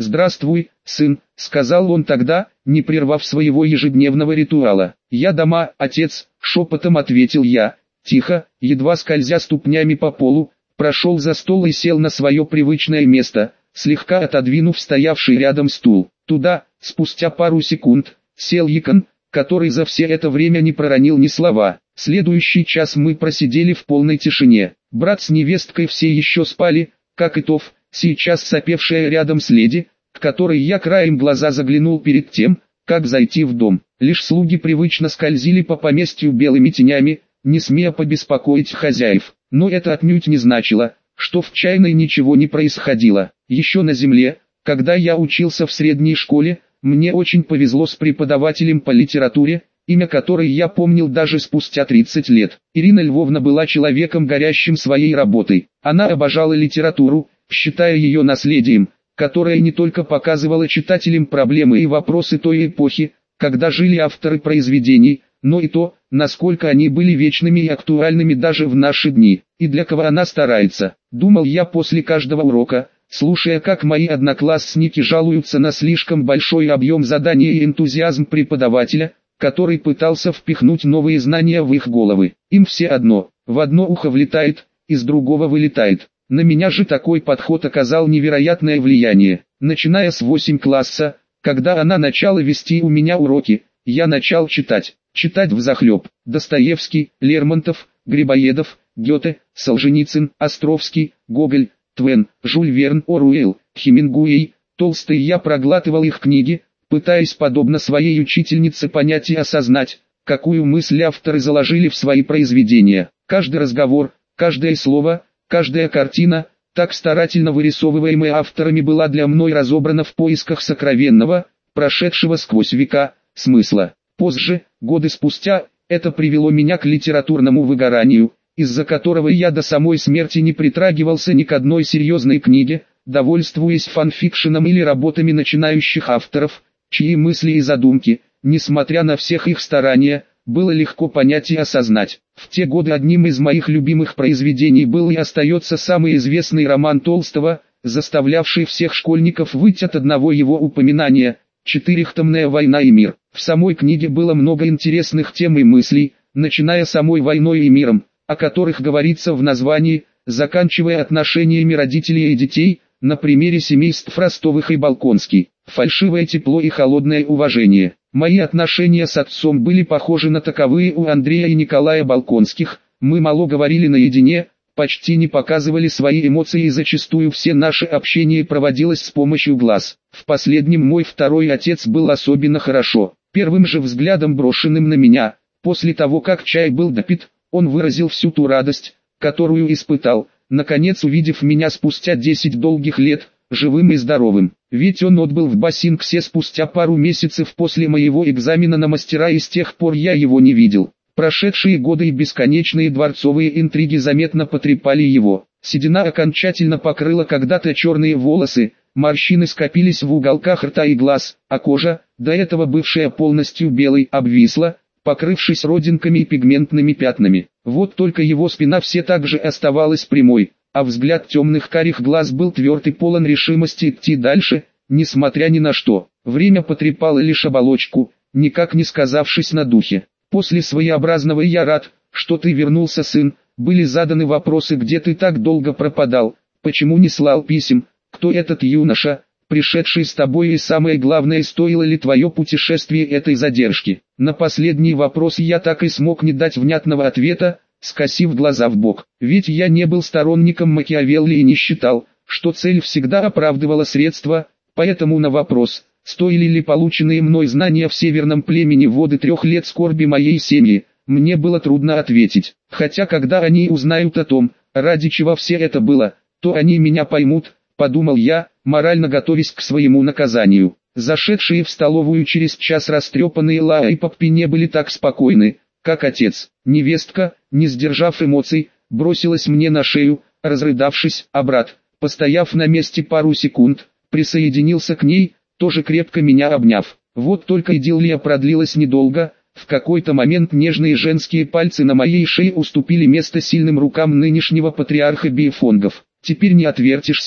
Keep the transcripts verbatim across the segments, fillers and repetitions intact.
«Здравствуй, сын», — сказал он тогда, не прервав своего ежедневного ритуала. «Я дома, отец», — шепотом ответил я. Тихо, едва скользя ступнями по полу, прошел за стол и сел на свое привычное место, слегка отодвинув стоявший рядом стул. Туда, спустя пару секунд, сел Якон, который за все это время не проронил ни слова. Следующий час мы просидели в полной тишине. Брат с невесткой все еще спали, как и Тов, сейчас сопевшая рядом с леди, к которой я краем глаза заглянул перед тем, как зайти в дом. Лишь слуги привычно скользили по поместью белыми тенями, не смея побеспокоить хозяев. Но это отнюдь не значило, что в чайной ничего не происходило. Еще на земле, когда я учился в средней школе, мне очень повезло с преподавателем по литературе, имя которой я помнил даже спустя тридцать лет. Ирина Львовна была человеком, горящим своей работой. Она обожала литературу, считая ее наследием, которое не только показывало читателям проблемы и вопросы той эпохи, когда жили авторы произведений, но и то, насколько они были вечными и актуальными даже в наши дни, и для кого она старается, думал я после каждого урока, слушая, как мои одноклассники жалуются на слишком большой объем заданий и энтузиазм преподавателя, который пытался впихнуть новые знания в их головы. Им все одно, в одно ухо влетает, из другого вылетает. На меня же такой подход оказал невероятное влияние. Начиная с восьмого класса, когда она начала вести у меня уроки, я начал читать. Читать взахлеб. Достоевский, Лермонтов, Грибоедов, Гёте, Солженицын, Островский, Гоголь, Твен, Жюль Верн, Оруэлл, Хемингуэй, Толстой. Я проглатывал их книги, пытаясь подобно своей учительнице понять и осознать, какую мысль авторы заложили в свои произведения. Каждый разговор, каждое слово, каждая картина, так старательно вырисовываемая авторами, была для мной разобрана в поисках сокровенного, прошедшего сквозь века, смысла. Позже, годы спустя, это привело меня к литературному выгоранию, из-за которого я до самой смерти не притрагивался ни к одной серьезной книге, довольствуясь фанфикшеном или работами начинающих авторов, чьи мысли и задумки, несмотря на всех их старания, было легко понять и осознать. В те годы одним из моих любимых произведений был и остается самый известный роман Толстого, заставлявший всех школьников выть от одного его упоминания – «Четырехтомная война и мир». В самой книге было много интересных тем и мыслей, начиная самой войной и миром, о которых говорится в названии, заканчивая отношениями родителей и детей, на примере семейств Ростовых и Болконский. Фальшивое тепло и холодное уважение. Мои отношения с отцом были похожи на таковые у Андрея и Николая Болконских. Мы мало говорили наедине, почти не показывали свои эмоции, и зачастую все наше общение проводилось с помощью глаз. В последнем мой второй отец был особенно хорошо. Первым же взглядом, брошенным на меня, после того как чай был допит, он выразил всю ту радость, которую испытал, наконец увидев меня спустя десять долгих лет, живым и здоровым. Ведь он отбыл в Бассинксе спустя пару месяцев после моего экзамена на мастера, и с тех пор я его не видел. Прошедшие годы и бесконечные дворцовые интриги заметно потрепали его. Седина окончательно покрыла когда-то черные волосы, морщины скопились в уголках рта и глаз, а кожа, до этого бывшая полностью белой, обвисла, покрывшись родинками и пигментными пятнами. Вот только его спина все так же оставалась прямой, а взгляд темных карих глаз был тверд и полон решимости идти дальше, несмотря ни на что. Время потрепало лишь оболочку, никак не сказавшись на духе. После своеобразного «я рад, что ты вернулся, сын», были заданы вопросы: где ты так долго пропадал, почему не слал писем, кто этот юноша, пришедший с тобой, и самое главное, стоило ли твое путешествие этой задержки. На последний вопрос я так и смог не дать внятного ответа, скосив глаза в бок. Ведь я не был сторонником Макиавелли и не считал, что цель всегда оправдывала средства, поэтому на вопрос, стоили ли полученные мной знания в северном племени воды трех лет скорби моей семьи, мне было трудно ответить. Хотя когда они узнают о том, ради чего все это было, то они меня поймут, подумал я, морально готовясь к своему наказанию. Зашедшие в столовую через час растрепанные Лаа и Паппи не были так спокойны, как отец. Невестка, не сдержав эмоций, бросилась мне на шею, разрыдавшись, а брат, постояв на месте пару секунд, присоединился к ней, тоже крепко меня обняв. Вот только идиллия продлилась недолго. В какой-то момент нежные женские пальцы на моей шее уступили место сильным рукам нынешнего патриарха биефонгов. «Теперь не отвертишься», —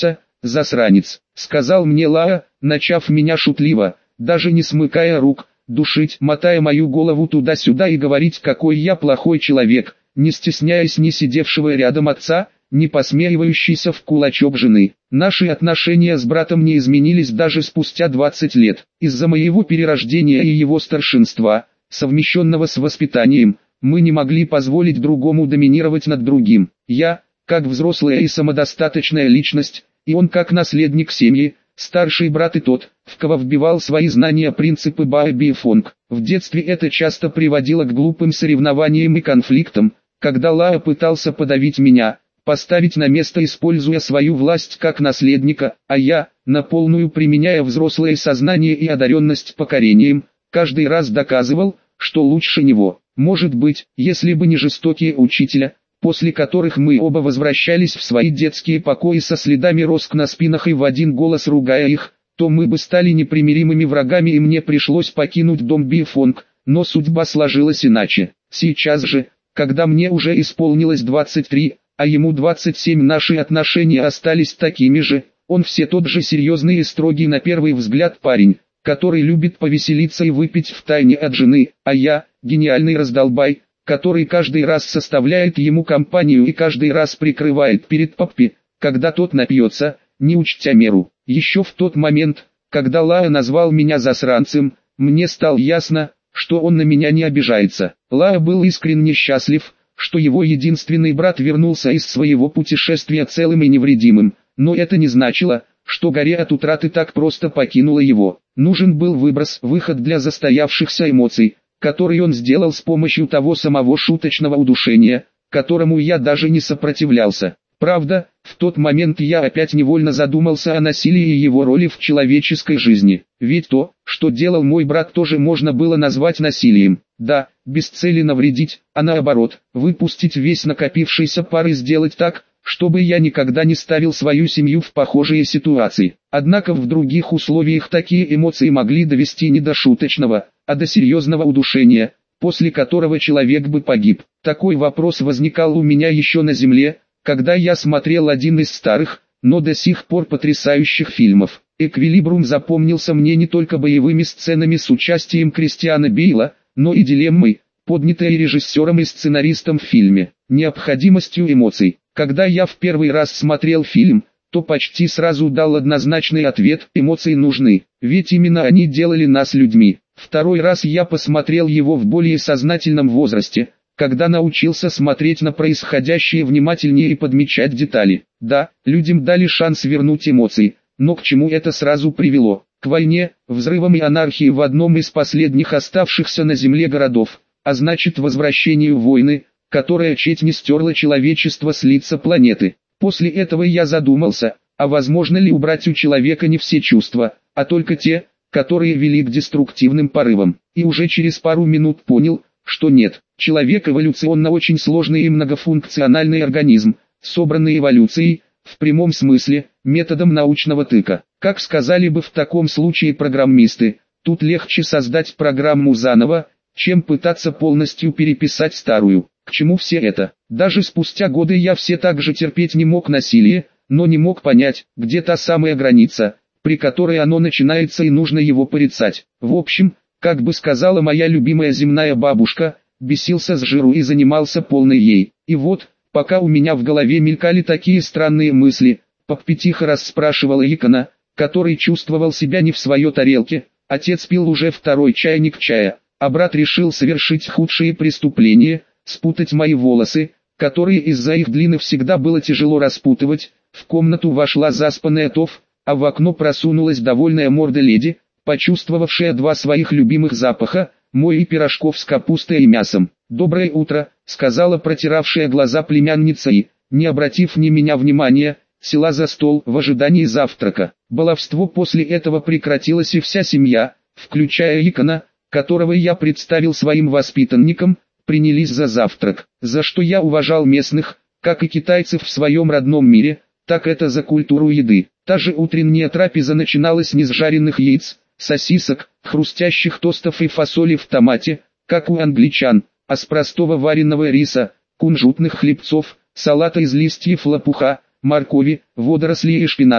засранец», — сказал мне Лаа, начав меня шутливо, даже не смыкая рук, душить, мотая мою голову туда-сюда и говорить, какой я плохой человек, не стесняясь ни сидевшего рядом отца, не посмеивающийся в кулачок жены. Наши отношения с братом не изменились даже спустя двадцать лет. Из-за моего перерождения и его старшинства, совмещенного с воспитанием, мы не могли позволить другому доминировать над другим. Я, как взрослая и самодостаточная личность, и он как наследник семьи, старший брат и тот, в кого вбивал свои знания принципы Бао Бифонг. В детстве это часто приводило к глупым соревнованиям и конфликтам, когда Лаа пытался подавить меня, поставить на место, используя свою власть как наследника, а я, на полную применяя взрослое сознание и одаренность покорением, каждый раз доказывал, что лучше него. Может быть, если бы не жестокие учителя, после которых мы оба возвращались в свои детские покои со следами роск на спинах и в один голос ругая их, то мы бы стали непримиримыми врагами и мне пришлось покинуть дом Бифонг, но судьба сложилась иначе. Сейчас же, когда мне уже исполнилось двадцать три, а ему двадцать семь, наши отношения остались такими же. Он все тот же серьезный и строгий на первый взгляд парень, который любит повеселиться и выпить втайне от жены, а я, гениальный раздолбай, который каждый раз составляет ему компанию и каждый раз прикрывает перед паппи, когда тот напьется, не учтя меру. Еще в тот момент, когда Лаа назвал меня засранцем, мне стало ясно, что он на меня не обижается. Лаа был искренне счастлив, что его единственный брат вернулся из своего путешествия целым и невредимым, но это не значило, что горе от утраты так просто покинула его. Нужен был выброс, выход для застоявшихся эмоций, который он сделал с помощью того самого шуточного удушения, которому я даже не сопротивлялся. Правда, в тот момент я опять невольно задумался о насилии и его роли в человеческой жизни. Ведь то, что делал мой брат, тоже можно было назвать насилием. Да, без цели навредить, а наоборот, выпустить весь накопившийся пар и сделать так, чтобы я никогда не ставил свою семью в похожие ситуации. Однако в других условиях такие эмоции могли довести не до шуточного, а до серьезного удушения, после которого человек бы погиб. Такой вопрос возникал у меня еще на земле, когда я смотрел один из старых, но до сих пор потрясающих фильмов. «Эквилибрум» запомнился мне не только боевыми сценами с участием Кристиана Бейла, но и дилеммой, поднятой режиссером и сценаристом в фильме, необходимостью эмоций. Когда я в первый раз смотрел фильм, то почти сразу дал однозначный ответ: эмоции нужны, ведь именно они делали нас людьми. Второй раз я посмотрел его в более сознательном возрасте, когда научился смотреть на происходящее внимательнее и подмечать детали. Да, людям дали шанс вернуть эмоции, но к чему это сразу привело? К войне, взрывам и анархии в одном из последних оставшихся на земле городов, а значит возвращению войны, которая чуть не стерла человечество с лица планеты. После этого я задумался, а возможно ли убрать у человека не все чувства, а только те, которые вели к деструктивным порывам. И уже через пару минут понял, что нет. Человек эволюционно очень сложный и многофункциональный организм, собранный эволюцией, в прямом смысле, методом научного тыка. Как сказали бы в таком случае программисты, тут легче создать программу заново, чем пытаться полностью переписать старую. К чему все это? Даже спустя годы я все так же терпеть не мог насилие, но не мог понять, где та самая граница, при которой оно начинается и нужно его порицать. В общем, как бы сказала моя любимая земная бабушка, бесился с жиру и занимался полной ей. И вот, пока у меня в голове мелькали такие странные мысли, Паппи тихо расспрашивала Икона, который чувствовал себя не в своей тарелке. Отец пил уже второй чайник чая, а брат решил совершить худшие преступления, спутать мои волосы, которые из-за их длины всегда было тяжело распутывать. В комнату вошла заспанная Тоф, а в окно просунулась довольная морда леди, почувствовавшая два своих любимых запаха, мой и пирожков с капустой и мясом. «Доброе утро», — сказала протиравшая глаза племянница и, не обратив ни меня внимания, села за стол в ожидании завтрака. Баловство после этого прекратилось, и вся семья, включая Икона, которого я представил своим воспитанникам, принялись за завтрак, за что я уважал местных, как и китайцев в своем родном мире, так это за культуру еды. Та же утренняя трапеза начиналась не с жареных яиц, сосисок, хрустящих тостов и фасоли в томате, как у англичан, а с простого вареного риса, кунжутных хлебцов, салата из листьев лопуха, моркови, водорослей и шпината,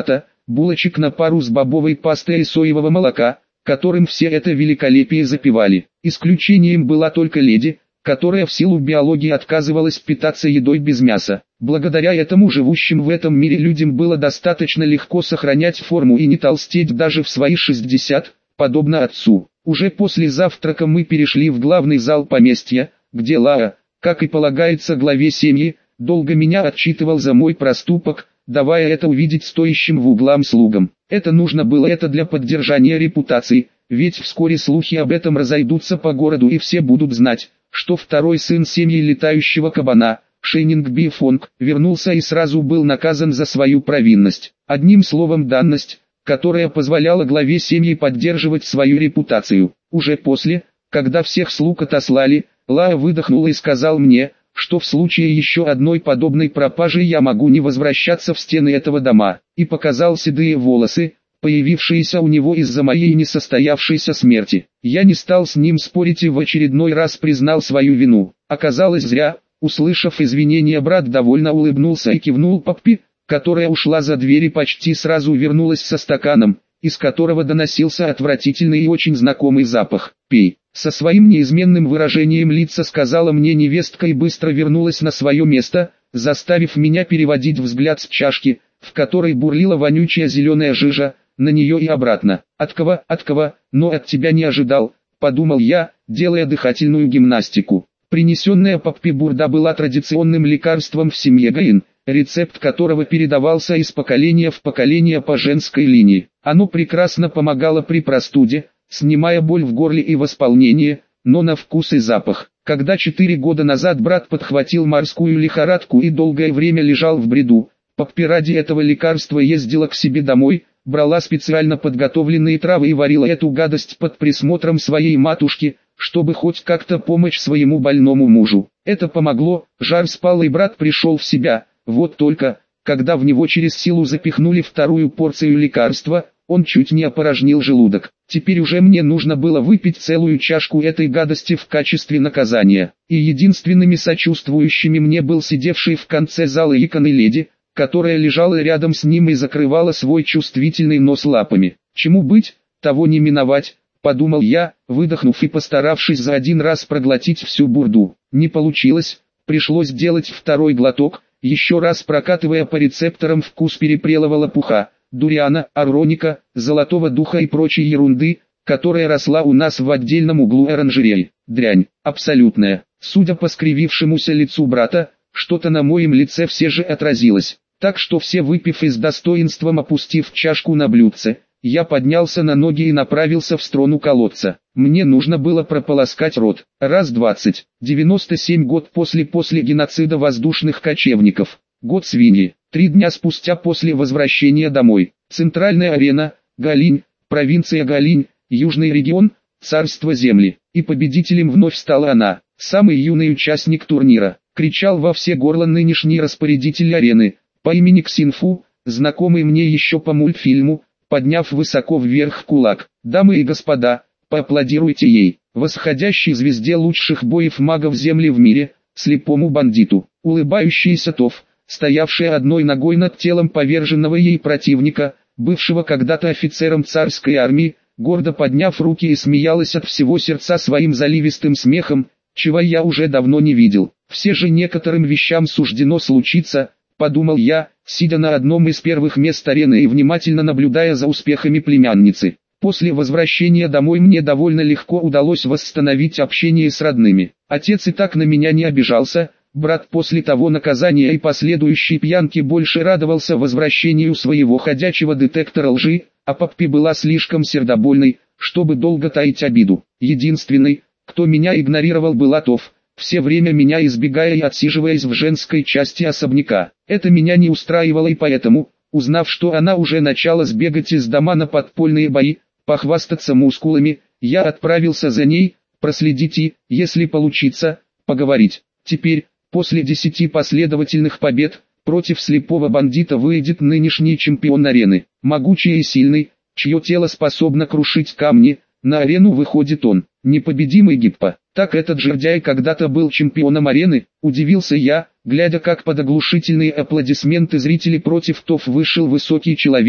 булочек на пару с бобовой пастой и соевого молока, которым все это великолепие запивали. Исключением была только леди, которая в силу биологии отказывалась питаться едой без мяса. Благодаря этому живущим в этом мире людям было достаточно легко сохранять форму и не толстеть даже в свои шестьдесят, подобно отцу. Уже после завтрака мы перешли в главный зал поместья, где Лаа, как и полагается главе семьи, долго меня отчитывал за мой проступок, давая это увидеть стоящим в углам слугам. Это нужно было это для поддержания репутации, ведь вскоре слухи об этом разойдутся по городу и все будут знать, что второй сын семьи летающего кабана, Шеннинг Бифонг, вернулся и сразу был наказан за свою провинность. Одним словом, данность, которая позволяла главе семьи поддерживать свою репутацию. Уже после, когда всех слуг отослали, Лаа выдохнул и сказал мне, что в случае еще одной подобной пропажи я могу не возвращаться в стены этого дома, и показал седые волосы, появившиеся у него из-за моей несостоявшейся смерти. Я не стал с ним спорить и в очередной раз признал свою вину. Оказалось зря, услышав извинения, брат довольно улыбнулся и кивнул Поппи, которая ушла за дверь и почти сразу вернулась со стаканом, из которого доносился отвратительный и очень знакомый запах. «Пей». Со своим неизменным выражением лица сказала мне невестка и быстро вернулась на свое место, заставив меня переводить взгляд с чашки, в которой бурлила вонючая зеленая жижа, на нее и обратно. «От кого, от кого, но от тебя не ожидал», — подумал я, делая дыхательную гимнастику. Принесенная Поппи бурда была традиционным лекарством в семье Гаин, рецепт которого передавался из поколения в поколение по женской линии. Оно прекрасно помогало при простуде, снимая боль в горле и восполнение, но на вкус и запах. Когда четыре года назад брат подхватил морскую лихорадку и долгое время лежал в бреду, Поппи ради этого лекарства ездила к себе домой, брала специально подготовленные травы и варила эту гадость под присмотром своей матушки, чтобы хоть как-то помочь своему больному мужу. Это помогло, жар спал и брат пришел в себя. Вот только, когда в него через силу запихнули вторую порцию лекарства, он чуть не опорожнил желудок. Теперь уже мне нужно было выпить целую чашку этой гадости в качестве наказания. И единственными сочувствующими мне был сидевший в конце зала иконой леди, которая лежала рядом с ним и закрывала свой чувствительный нос лапами. Чему быть, того не миновать, подумал я, выдохнув и постаравшись за один раз проглотить всю бурду. Не получилось, пришлось делать второй глоток, еще раз прокатывая по рецепторам вкус перепрелого лопуха, дуриана, ароника, золотого духа и прочей ерунды, которая росла у нас в отдельном углу оранжереи. Дрянь, абсолютная. Судя по скривившемуся лицу брата, что-то на моем лице все же отразилось. Так что все, выпив и с достоинством опустив чашку на блюдце, я поднялся на ноги и направился в сторону колодца. Мне нужно было прополоскать рот. Раз двадцать. девяносто семь год после после геноцида воздушных кочевников. Год свиньи. Три дня спустя после возвращения домой. Центральная арена, Галинь, провинция Галинь, южный регион, царство земли. И победителем вновь стала она, самый юный участник турнира. Кричал во все горло нынешний распорядитель арены, по имени Ксинфу, знакомый мне еще по мультфильму, подняв высоко вверх кулак. «Дамы и господа, поаплодируйте ей, восходящей звезде лучших боев магов земли в мире, слепому бандиту». Улыбающийся Тоф, стоявшая одной ногой над телом поверженного ей противника, бывшего когда-то офицером царской армии, гордо подняв руки и смеялась от всего сердца своим заливистым смехом, чего я уже давно не видел. Все же некоторым вещам суждено случиться, подумал я, сидя на одном из первых мест арены и внимательно наблюдая за успехами племянницы. После возвращения домой мне довольно легко удалось восстановить общение с родными. Отец и так на меня не обижался, брат после того наказания и последующей пьянки больше радовался возвращению своего ходячего детектора лжи, а Поппи была слишком сердобольной, чтобы долго таить обиду. Единственный, кто меня игнорировал, был Тоф, все время меня избегая и отсиживаясь в женской части особняка. Это меня не устраивало, и поэтому, узнав, что она уже начала сбегать из дома на подпольные бои, похвастаться мускулами, я отправился за ней, проследить и, если получится, поговорить. Теперь, после десяти последовательных побед, против слепого бандита выйдет нынешний чемпион арены. Могучий и сильный, чье тело способно крушить камни, на арену выходит он, непобедимый Гиппо. Так этот жердяй когда-то был чемпионом арены, удивился я, глядя, как под оглушительные аплодисменты зрителей против Тоф вышел высокий человек,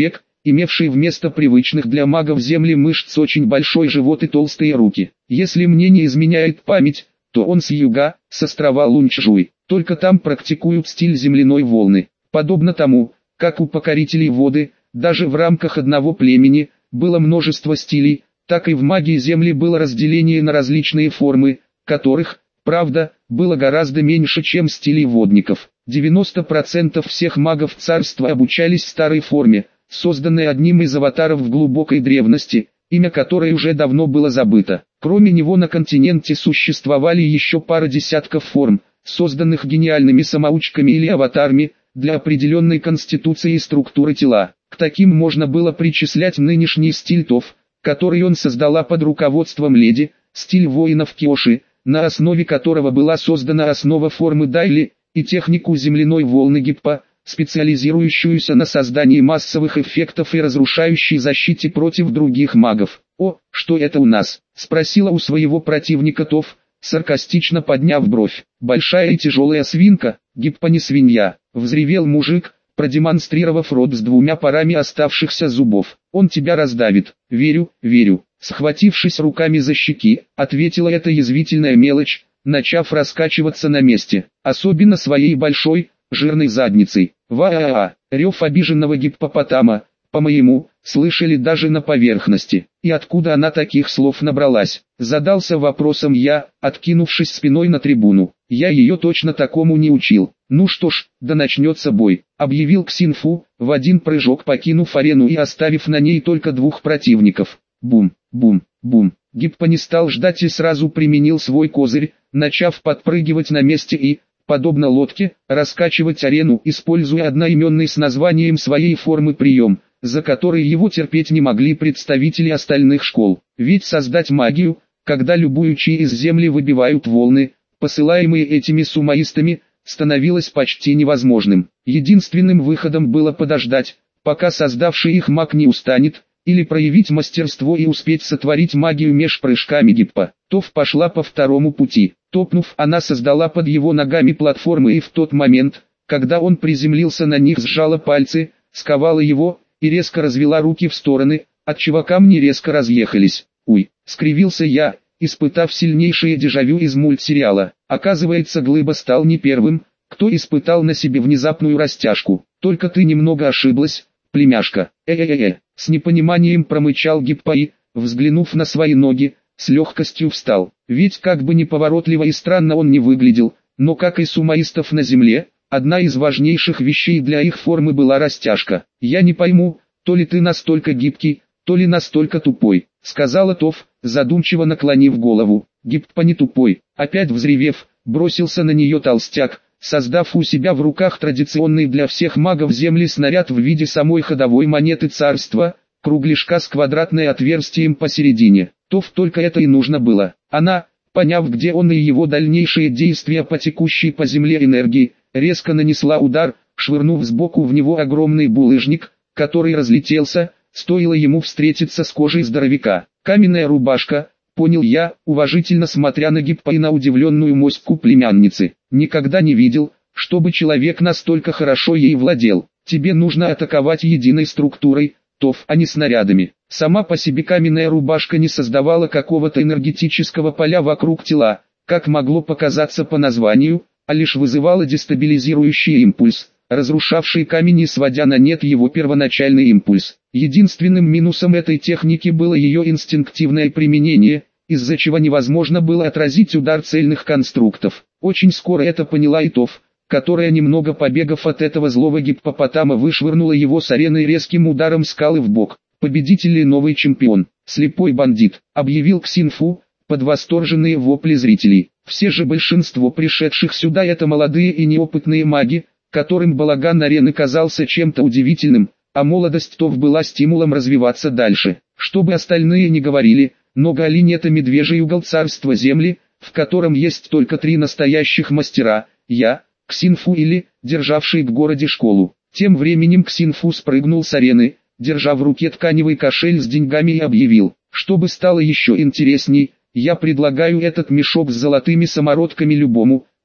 имевший вместо привычных для магов земли мышц очень большой живот и толстые руки. Если мне не изменяет память, то он с юга, с острова Лунчжуй. Только там практикуют стиль земляной волны. Подобно тому, как у покорителей воды, даже в рамках одного племени, было множество стилей, так и в магии земли было разделение на различные формы, которых, правда, было гораздо меньше, чем стилей водников. девяносто процентов всех магов царства обучались старой форме, созданной одним из аватаров в глубокой древности, имя которой уже давно было забыто. Кроме него на континенте существовали еще пара десятков форм, созданных гениальными самоучками или аватарами, для определенной конституции и структуры тела. К таким можно было причислять нынешний стиль ТОФ, который он создала под руководством леди, стиль воинов Киоши, на основе которого была создана основа формы Дайли, и технику земляной волны Гиппа, специализирующуюся на создании массовых эффектов и разрушающей защите против других магов. «О, что это у нас?» – спросила у своего противника ТОФ, саркастично подняв бровь. «Большая и тяжелая свинка, Гиппа не свинья», – взревел мужик, продемонстрировав рот с двумя парами оставшихся зубов. «Он тебя раздавит». «Верю, верю», – схватившись руками за щеки, ответила эта язвительная мелочь, начав раскачиваться на месте, особенно своей большой, жирной задницей. «Ва-а-а!» – рев обиженного гиппопотама, по-моему, слышали даже на поверхности. И откуда она таких слов набралась? Задался вопросом я, откинувшись спиной на трибуну. Я ее точно такому не учил. «Ну что ж, да начнется бой», — объявил Ксинфу, в один прыжок покинув арену и оставив на ней только двух противников. Бум, бум, бум. Гиппа не стал ждать и сразу применил свой козырь, начав подпрыгивать на месте и, подобно лодке, раскачивать арену, используя одноименный с названием своей формы прием, за который его терпеть не могли представители остальных школ. Ведь создать магию, когда любую чи из земли выбивают волны, посылаемые этими сумаистами, становилось почти невозможным. Единственным выходом было подождать, пока создавший их маг не устанет, или проявить мастерство и успеть сотворить магию меж прыжками Гиппа. ТОФ пошла по второму пути. Топнув, она создала под его ногами платформы и в тот момент, когда он приземлился на них, сжала пальцы, сковала его, и резко развела руки в стороны, отчего камни резко разъехались. «Уй!» — скривился я, испытав сильнейшее дежавю из мультсериала. Оказывается, Глыба стал не первым, кто испытал на себе внезапную растяжку. «Только ты немного ошиблась, племяшка». «Э-э-э-э!» — с непониманием промычал Гиппа и, взглянув на свои ноги, с легкостью встал. Ведь как бы неповоротливо и странно он не выглядел, но как и сумаистов на земле, одна из важнейших вещей для их формы была растяжка. «Я не пойму, то ли ты настолько гибкий, то ли настолько тупой», — сказала ТОФ, задумчиво наклонив голову. Гиппа не тупой. Опять взревев, бросился на нее толстяк, создав у себя в руках традиционный для всех магов земли снаряд в виде самой ходовой монеты царства, кругляшка с квадратным отверстием посередине. ТОФ только это и нужно было. Она, поняв, где он и его дальнейшие действия по текущей по земле энергии, резко нанесла удар, швырнув сбоку в него огромный булыжник, который разлетелся, стоило ему встретиться с кожей здоровяка. «Каменная рубашка», понял я, уважительно смотря на Гиппа и на удивленную моську племянницы. «Никогда не видел, чтобы человек настолько хорошо ей владел. Тебе нужно атаковать единой структурой, ТОФ, а не снарядами». Сама по себе каменная рубашка не создавала какого-то энергетического поля вокруг тела, как могло показаться по названию, а лишь вызывала дестабилизирующий импульс, разрушавший камень и сводя на нет его первоначальный импульс. Единственным минусом этой техники было ее инстинктивное применение, из-за чего невозможно было отразить удар цельных конструктов. Очень скоро это поняла и ТОФ, которая, немного побегав от этого злого гиппопотама, вышвырнула его с арены резким ударом скалы в бок. «Победитель и новый чемпион, слепой бандит», — объявил Ксинфу, под восторженные вопли зрителей. Все же большинство пришедших сюда — это молодые и неопытные маги, которым балаган арены казался чем-то удивительным, а молодость ТОФ была стимулом развиваться дальше. Чтобы остальные не говорили, но Галинь — это медвежий угол царства земли, в котором есть только три настоящих мастера: я, Ксинфу или, державший в городе школу. Тем временем Ксинфу спрыгнул с арены, держа в руке тканевый кошель с деньгами, и объявил: «Чтобы стало еще интересней, я предлагаю этот мешок с золотыми самородками любому,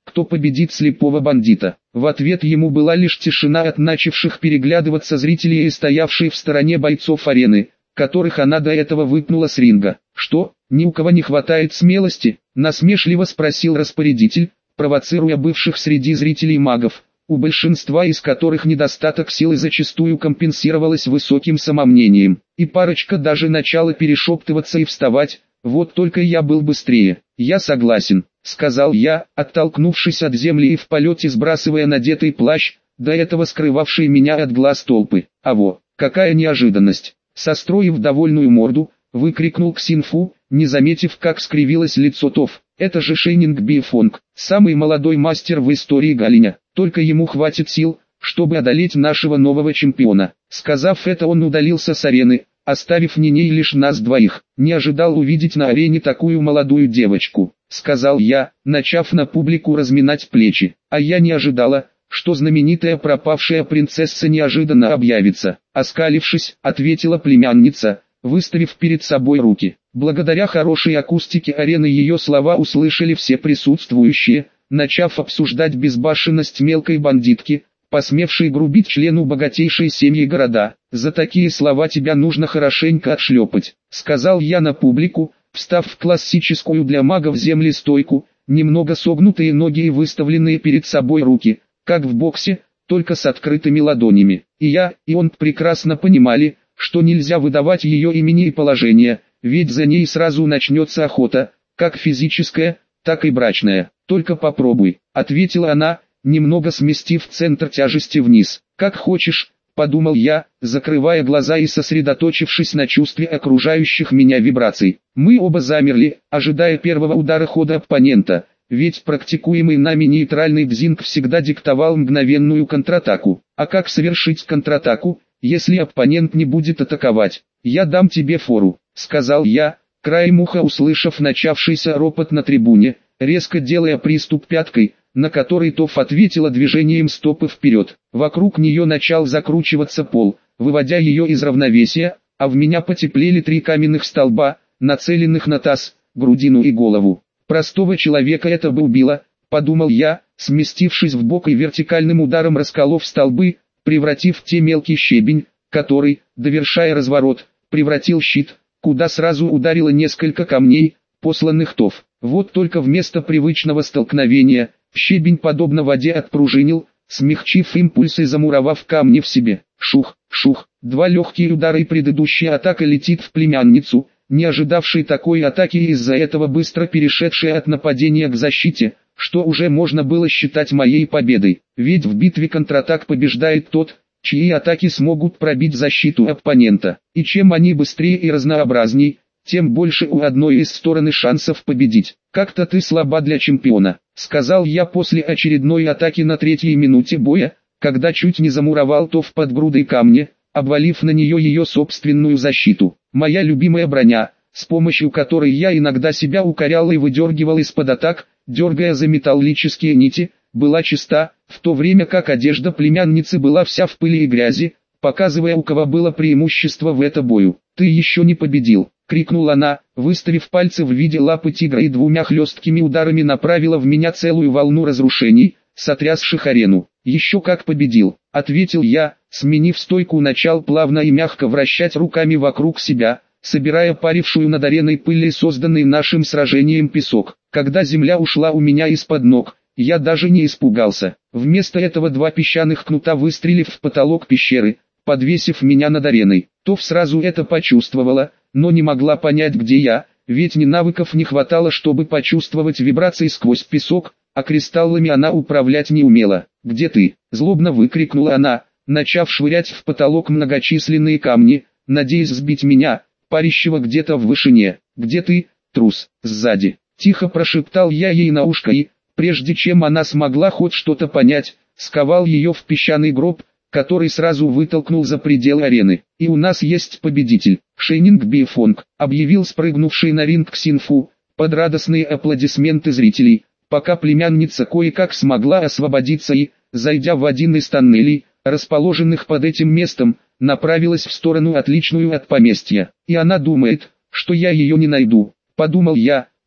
кто победит слепого бандита. В ответ ему была лишь тишина от начавших переглядываться зрителей и стоявшие в стороне бойцов арены, которых она до этого выпнула с ринга. «Что, ни у кого не хватает смелости?» – насмешливо спросил распорядитель, провоцируя бывших среди зрителей магов, у большинства из которых недостаток силы зачастую компенсировалось высоким самомнением. И парочка даже начала перешептываться и вставать, вот только я был быстрее. «Я согласен», — сказал я, оттолкнувшись от земли и в полете сбрасывая надетый плащ, до этого скрывавший меня от глаз толпы. «А во, какая неожиданность!» Состроив довольную морду, выкрикнул Ксинфу, не заметив, как скривилось лицо Тоф. «Это же Шейнинг Бифонг, самый молодой мастер в истории Галиня, только ему хватит сил, чтобы одолеть нашего нового чемпиона». Сказав это, он удалился с арены, оставив Ниней лишь нас двоих. «Не ожидал увидеть на арене такую молодую девочку», — сказал я, начав на публику разминать плечи. «А я не ожидала, что знаменитая пропавшая принцесса неожиданно объявится», — оскалившись, ответила племянница, выставив перед собой руки. Благодаря хорошей акустике арены ее слова услышали все присутствующие, начав обсуждать безбашенность мелкой бандитки, посмевшей грубить члену богатейшей семьи города. «За такие слова тебя нужно хорошенько отшлепать», — сказал я на публику, встав в классическую для магов землестойку, немного согнутые ноги и выставленные перед собой руки, как в боксе, только с открытыми ладонями. И я, и он прекрасно понимали, что нельзя выдавать ее имени и положения, ведь за ней сразу начнется охота, как физическая, так и брачная. «Только попробуй», — ответила она, немного сместив центр тяжести вниз. «Как хочешь», — подумал я, закрывая глаза и сосредоточившись на чувстве окружающих меня вибраций. Мы оба замерли, ожидая первого удара хода оппонента, ведь практикуемый нами нейтральный дзинг всегда диктовал мгновенную контратаку. А как совершить контратаку, если оппонент не будет атаковать? «Я дам тебе фору», — сказал я, краем уха услышав начавшийся ропот на трибуне, резко делая приступ пяткой, на который Тоф ответила движением стопы вперед. Вокруг нее начал закручиваться пол, выводя ее из равновесия, а в меня потеплели три каменных столба, нацеленных на таз, грудину и голову. Простого человека это бы убило, подумал я, сместившись вбок и вертикальным ударом расколов столбы, превратив те мелкий щебень, который, довершая разворот, превратил щит, куда сразу ударило несколько камней, посланных Тоф. Вот только вместо привычного столкновения, щебень подобно воде отпружинил, смягчив импульс и замуровав камни в себе. Шух, шух, два легкие удара и предыдущая атака летит в племянницу, не ожидавшей такой атаки и из-за этого быстро перешедшей от нападения к защите, что уже можно было считать моей победой. Ведь в битве контратак побеждает тот, чьи атаки смогут пробить защиту оппонента. И чем они быстрее и разнообразней, тем больше у одной из сторон шансов победить. «Как-то ты слаба для чемпиона», — сказал я после очередной атаки на третьей минуте боя, когда чуть не замуровал Тоф под грудой камня, обвалив на нее ее собственную защиту. Моя любимая броня, с помощью которой я иногда себя укорял и выдергивал из-под атак, дергая за металлические нити, была чиста, в то время как одежда племянницы была вся в пыли и грязи, показывая, у кого было преимущество в этом бою. «Ты еще не победил», — крикнула она, выставив пальцы в виде лапы тигра и двумя хлесткими ударами направила в меня целую волну разрушений, сотрясших арену. «Еще как победил», — ответил я, сменив стойку, начал плавно и мягко вращать руками вокруг себя, собирая парившую над ареной пыль и созданный нашим сражением песок. Когда земля ушла у меня из-под ног, я даже не испугался. Вместо этого два песчаных кнута выстрелив в потолок пещеры, подвесив меня над ареной. Тоф сразу это почувствовала, но не могла понять, где я, ведь ни навыков не хватало, чтобы почувствовать вибрации сквозь песок, а кристаллами она управлять не умела. «Где ты?» – злобно выкрикнула она, начав швырять в потолок многочисленные камни, надеясь сбить меня, парящего где-то в вышине. «Где ты, трус?» «Сзади», – тихо прошептал я ей на ушко и, прежде чем она смогла хоть что-то понять, сковал ее в песчаный гроб, который сразу вытолкнул за пределы арены. «И у нас есть победитель, Шейнинг Бифонг», объявил спрыгнувший на ринг Ксинфу, под радостные аплодисменты зрителей, пока племянница кое-как смогла освободиться и, зайдя в один из тоннелей, расположенных под этим местом, направилась в сторону отличную от поместья. «И она думает, что я ее не найду», подумал я,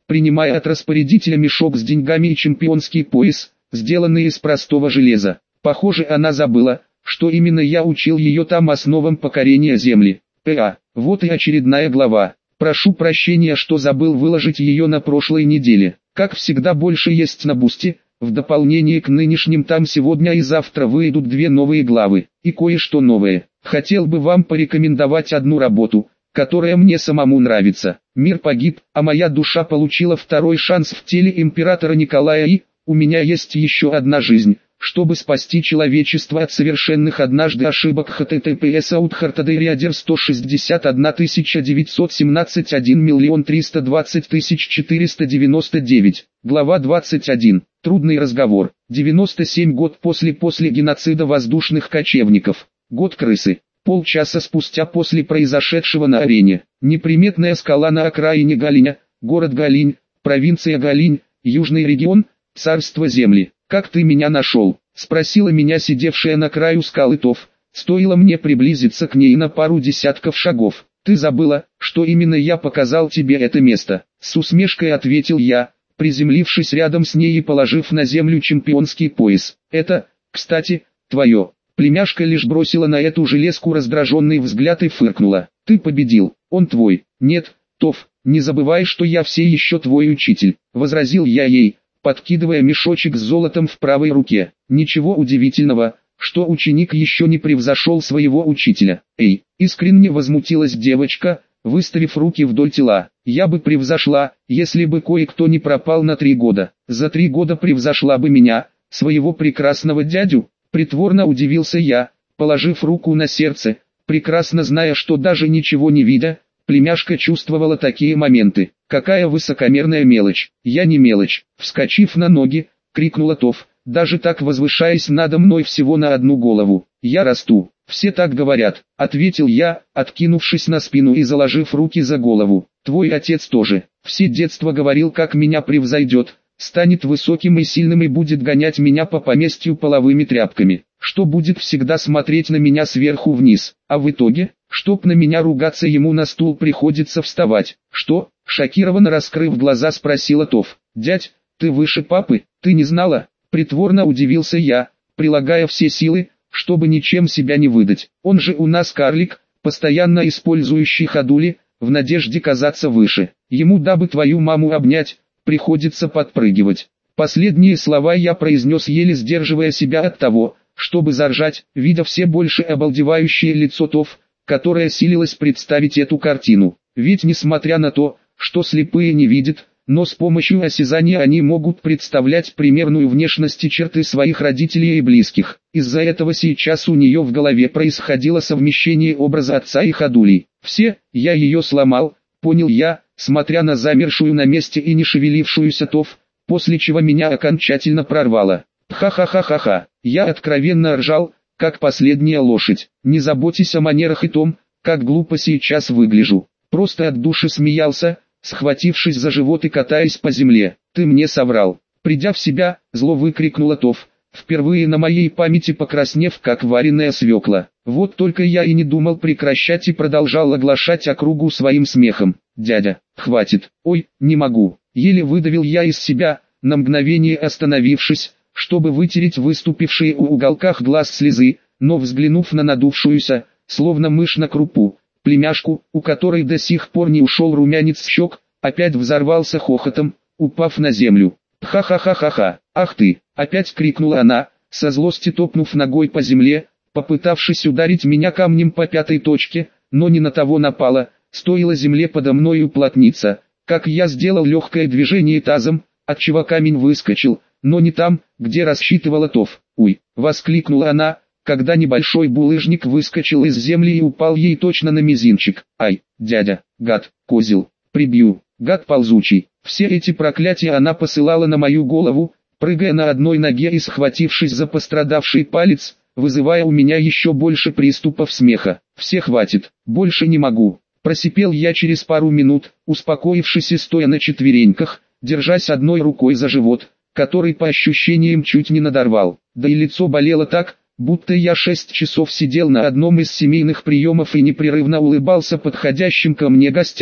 принимая от распорядителя мешок с деньгами и чемпионский пояс, сделанный из простого железа. Похоже, она забыла, что именно я учил ее там основам покорения земли. П.А. Вот и очередная глава. Прошу прощения, что забыл выложить ее на прошлой неделе. Как всегда, больше есть на Бусти. В дополнение к нынешним там сегодня и завтра выйдут две новые главы, и кое-что новое. Хотел бы вам порекомендовать одну работу, которая мне самому нравится. Мир погиб, а моя душа получила второй шанс в теле императора Николая, и у меня есть еще одна жизнь, чтобы спасти человечество от совершенных однажды ошибок. https authartaderiader сто шестьдесят один тысяча девятьсот семнадцать один миллион триста двадцать тысяч четыреста девяносто девять. Глава двадцать один. Трудный разговор. девяносто семь год после после геноцида воздушных кочевников. Год крысы. Полчаса спустя после произошедшего на арене. Неприметная скала на окраине Галиня, город Галинь, провинция Галинь, южный регион, царство земли. «Как ты меня нашел?» — спросила меня сидевшая на краю скалы Тов. Стоило мне приблизиться к ней на пару десятков шагов. «Ты забыла, что именно я показал тебе это место?» С усмешкой ответил я, приземлившись рядом с ней и положив на землю чемпионский пояс. «Это, кстати, твое». Племяшка лишь бросила на эту железку раздраженный взгляд и фыркнула. «Ты победил, он твой». «Нет, Тов, не забывай, что я все еще твой учитель», — возразил я ей, подкидывая мешочек с золотом в правой руке. Ничего удивительного, что ученик еще не превзошел своего учителя. «Эй!» — искренне возмутилась девочка, выставив руки вдоль тела. «Я бы превзошла, если бы кое-кто не пропал на три года. За три года превзошла бы меня, своего прекрасного дядю?» Притворно удивился я, положив руку на сердце, прекрасно зная, что даже ничего не видя, племяшка чувствовала такие моменты. «Какая высокомерная мелочь!» «Я не мелочь!» Вскочив на ноги, крикнула Тов, даже так возвышаясь надо мной всего на одну голову. «Я расту!» «Все так говорят», — ответил я, откинувшись на спину и заложив руки за голову. «Твой отец тоже. Все детство говорил, как меня превзойдет, станет высоким и сильным и будет гонять меня по поместью половыми тряпками, что будет всегда смотреть на меня сверху вниз, а в итоге, чтоб на меня ругаться, ему на стул приходится вставать». «Что?» — шокированно раскрыв глаза спросила Тов. «Дядь, ты выше папы, ты не знала?» Притворно удивился я, прилагая все силы, чтобы ничем себя не выдать. «Он же у нас карлик, постоянно использующий ходули, в надежде казаться выше. Ему, дабы твою маму обнять, приходится подпрыгивать». Последние слова я произнес, еле сдерживая себя от того, чтобы заржать, видя все больше обалдевающее лицо Тов, которая силилась представить эту картину. Ведь несмотря на то, что слепые не видят, но с помощью осязания они могут представлять примерную внешность и черты своих родителей и близких. Из-за этого сейчас у нее в голове происходило совмещение образа отца и ходулей. «Все, я ее сломал», понял я, смотря на замершую на месте и не шевелившуюся Тов, после чего меня окончательно прорвало. Ха-ха-ха-ха-ха, я откровенно ржал, как последняя лошадь. Не заботьтесь о манерах и том, как глупо сейчас выгляжу. Просто от души смеялся, схватившись за живот и катаясь по земле. «Ты мне соврал!» Придя в себя, зло выкрикнула Тов, впервые на моей памяти покраснев, как вареная свекла. Вот только я и не думал прекращать и продолжал оглашать округу своим смехом. «Дядя, хватит! Ой, не могу!» Еле выдавил я из себя, на мгновение остановившись, чтобы вытереть выступившие у уголках глаз слезы, но взглянув на надувшуюся, словно мышь на крупу, племяшку, у которой до сих пор не ушел румянец с щек, опять взорвался хохотом, упав на землю. «Ха-ха-ха-ха-ха! Ах ты!» — опять крикнула она, со злости топнув ногой по земле, попытавшись ударить меня камнем по пятой точке, но не на того напала. Стоило земле подо мной уплотниться, как я сделал легкое движение тазом, отчего камень выскочил, но не там, где рассчитывала Тов. «Уй!» — воскликнула она, когда небольшой булыжник выскочил из земли и упал ей точно на мизинчик. «Ай, дядя, гад, козел, прибью, гад ползучий». Все эти проклятия она посылала на мою голову, прыгая на одной ноге и схватившись за пострадавший палец, вызывая у меня еще больше приступов смеха. «Все, хватит, больше не могу», — просипел я через пару минут, успокоившись и стоя на четвереньках, держась одной рукой за живот, который по ощущениям чуть не надорвал, да и лицо болело так, будто я шесть часов сидел на одном из семейных приемов и непрерывно улыбался подходящим ко мне гостям.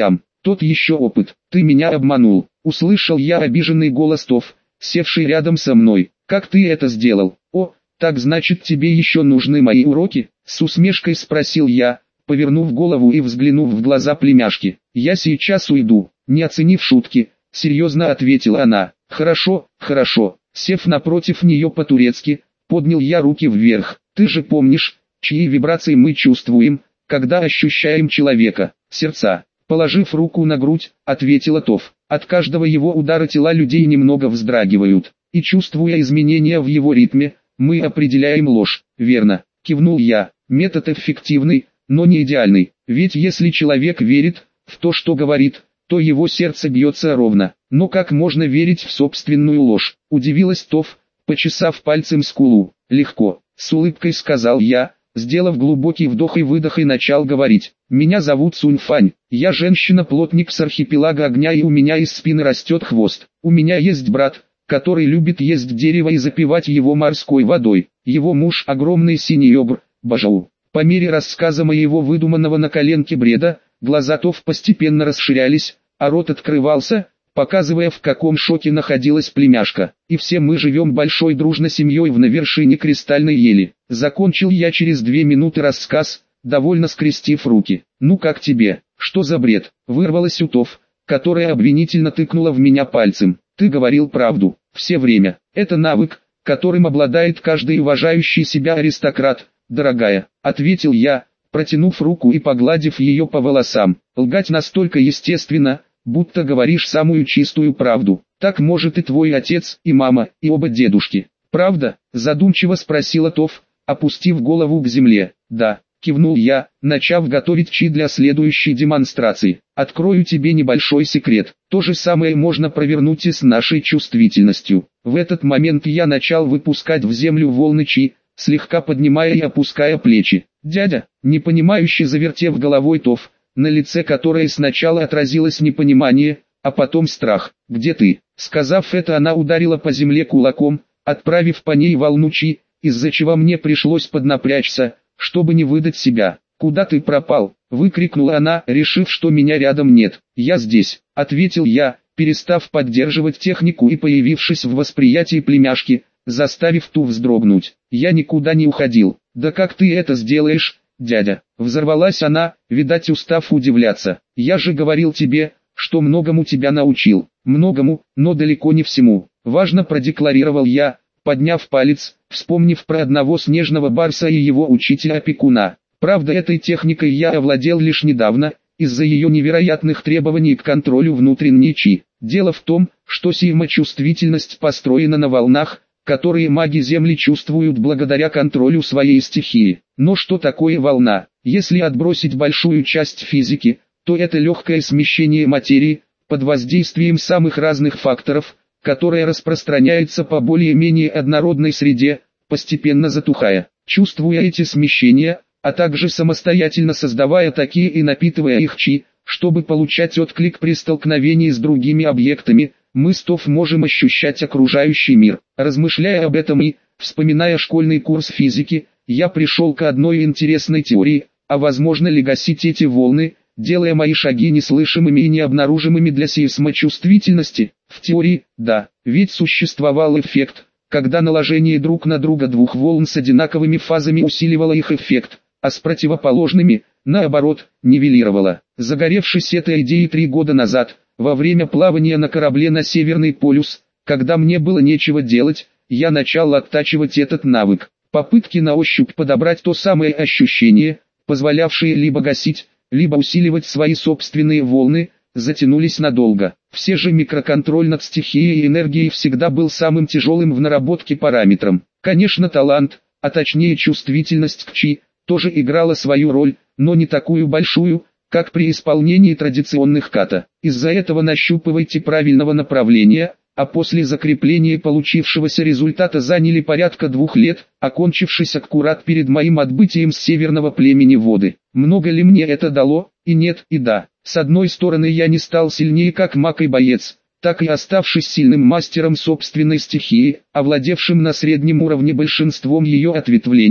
тот еще опыт. Ты меня обманул. Услышал я обиженный голос Тоф, севший рядом со мной. Как ты это сделал? О, так значит тебе еще нужны мои уроки? С усмешкой спросил я, повернув голову и взглянув в глаза племяшки. Я сейчас уйду. Не оценив шутки, серьезно ответила она. Хорошо, хорошо. Сев напротив нее по-турецки, поднял я руки вверх. Ты же помнишь, чьи вибрации мы чувствуем, когда ощущаем человека? Сердца. Положив руку на грудь, ответила Тоф. От каждого его удара тела людей немного вздрагивают. И чувствуя изменения в его ритме, мы определяем ложь. Верно, кивнул я. Метод эффективный, но не идеальный. Ведь если человек верит в то, что говорит, то его сердце бьется ровно. Но как можно верить в собственную ложь? Удивилась Тоф, почесав пальцем скулу. Легко, с улыбкой сказал я, сделав глубокий вдох и выдох и начал говорить. Меня зовут Суньфань, я женщина-плотник с архипелага огня и у меня из спины растет хвост. У меня есть брат, который любит есть дерево и запивать его морской водой. Его муж огромный синий обр, Бажау. По мере рассказа моего выдуманного на коленке бреда, глаза Тоф постепенно расширялись, а рот открывался, показывая, в каком шоке находилась племяшка. И все мы живем большой дружной семьей в на вершине кристальной ели. Закончил я через две минуты рассказ, довольно скрестив руки. Ну как тебе? Что за бред? Вырвалась у Тоф, которая обвинительно тыкнула в меня пальцем. Ты говорил правду, все время. Это навык, которым обладает каждый уважающий себя аристократ, дорогая, ответил я, протянув руку и погладив ее по волосам. Лгать настолько естественно, будто говоришь самую чистую правду. Так может и твой отец, и мама, и оба дедушки. Правда? Задумчиво спросила Тоф, опустив голову к земле. Да, кивнул я, начав готовить чи для следующей демонстрации. Открою тебе небольшой секрет. То же самое можно провернуть и с нашей чувствительностью. В этот момент я начал выпускать в землю волны чи, слегка поднимая и опуская плечи. Дядя, непонимающе завертев головой Тоф, на лице которой сначала отразилось непонимание, а потом страх. «Где ты?» Сказав это, она ударила по земле кулаком, отправив по ней волну чи, из-за чего мне пришлось поднапрячься, чтобы не выдать себя. «Куда ты пропал?» — выкрикнула она, решив, что меня рядом нет. «Я здесь», — ответил я, перестав поддерживать технику и появившись в восприятии племяшки, заставив ту вздрогнуть. «Я никуда не уходил». «Да как ты это сделаешь, дядя?» Взорвалась она, видать устав удивляться. «Я же говорил тебе, что многому тебя научил». «Многому, но далеко не всему», — важно продекларировал я, подняв палец, вспомнив про одного снежного барса и его учителя-опекуна. Правда, этой техникой я овладел лишь недавно, из-за ее невероятных требований к контролю внутренней чи. Дело в том, что сеймочувствительность построена на волнах, которые маги Земли чувствуют благодаря контролю своей стихии. Но что такое волна? Если отбросить большую часть физики, то это легкое смещение материи, под воздействием самых разных факторов, которое распространяется по более-менее однородной среде, постепенно затухая. Чувствуя эти смещения, а также самостоятельно создавая такие и напитывая их чи, чтобы получать отклик при столкновении с другими объектами, мы с Тоф можем ощущать окружающий мир. Размышляя об этом и, вспоминая школьный курс физики, я пришел к одной интересной теории, а возможно ли гасить эти волны, делая мои шаги неслышимыми и необнаружимыми для сейсмочувствительности. В теории, да, ведь существовал эффект, когда наложение друг на друга двух волн с одинаковыми фазами усиливало их эффект, а с противоположными, наоборот, нивелировало. Загоревшись этой идеей три года назад, во время плавания на корабле на Северный полюс, когда мне было нечего делать, я начал оттачивать этот навык. Попытки на ощупь подобрать то самое ощущение, позволявшее либо гасить, либо усиливать свои собственные волны, затянулись надолго. Все же микроконтроль над стихией и энергией всегда был самым тяжелым в наработке параметром. Конечно, талант, а точнее чувствительность к чи, тоже играла свою роль, но не такую большую, как при исполнении традиционных ката. Из-за этого нащупывайте правильного направления, а после закрепления получившегося результата заняли порядка двух лет, окончившись аккурат перед моим отбытием с северного племени воды. Много ли мне это дало? И нет, и да. С одной стороны, я не стал сильнее как маг и боец, так и оставшись сильным мастером собственной стихии, овладевшим на среднем уровне большинством ее ответвлений,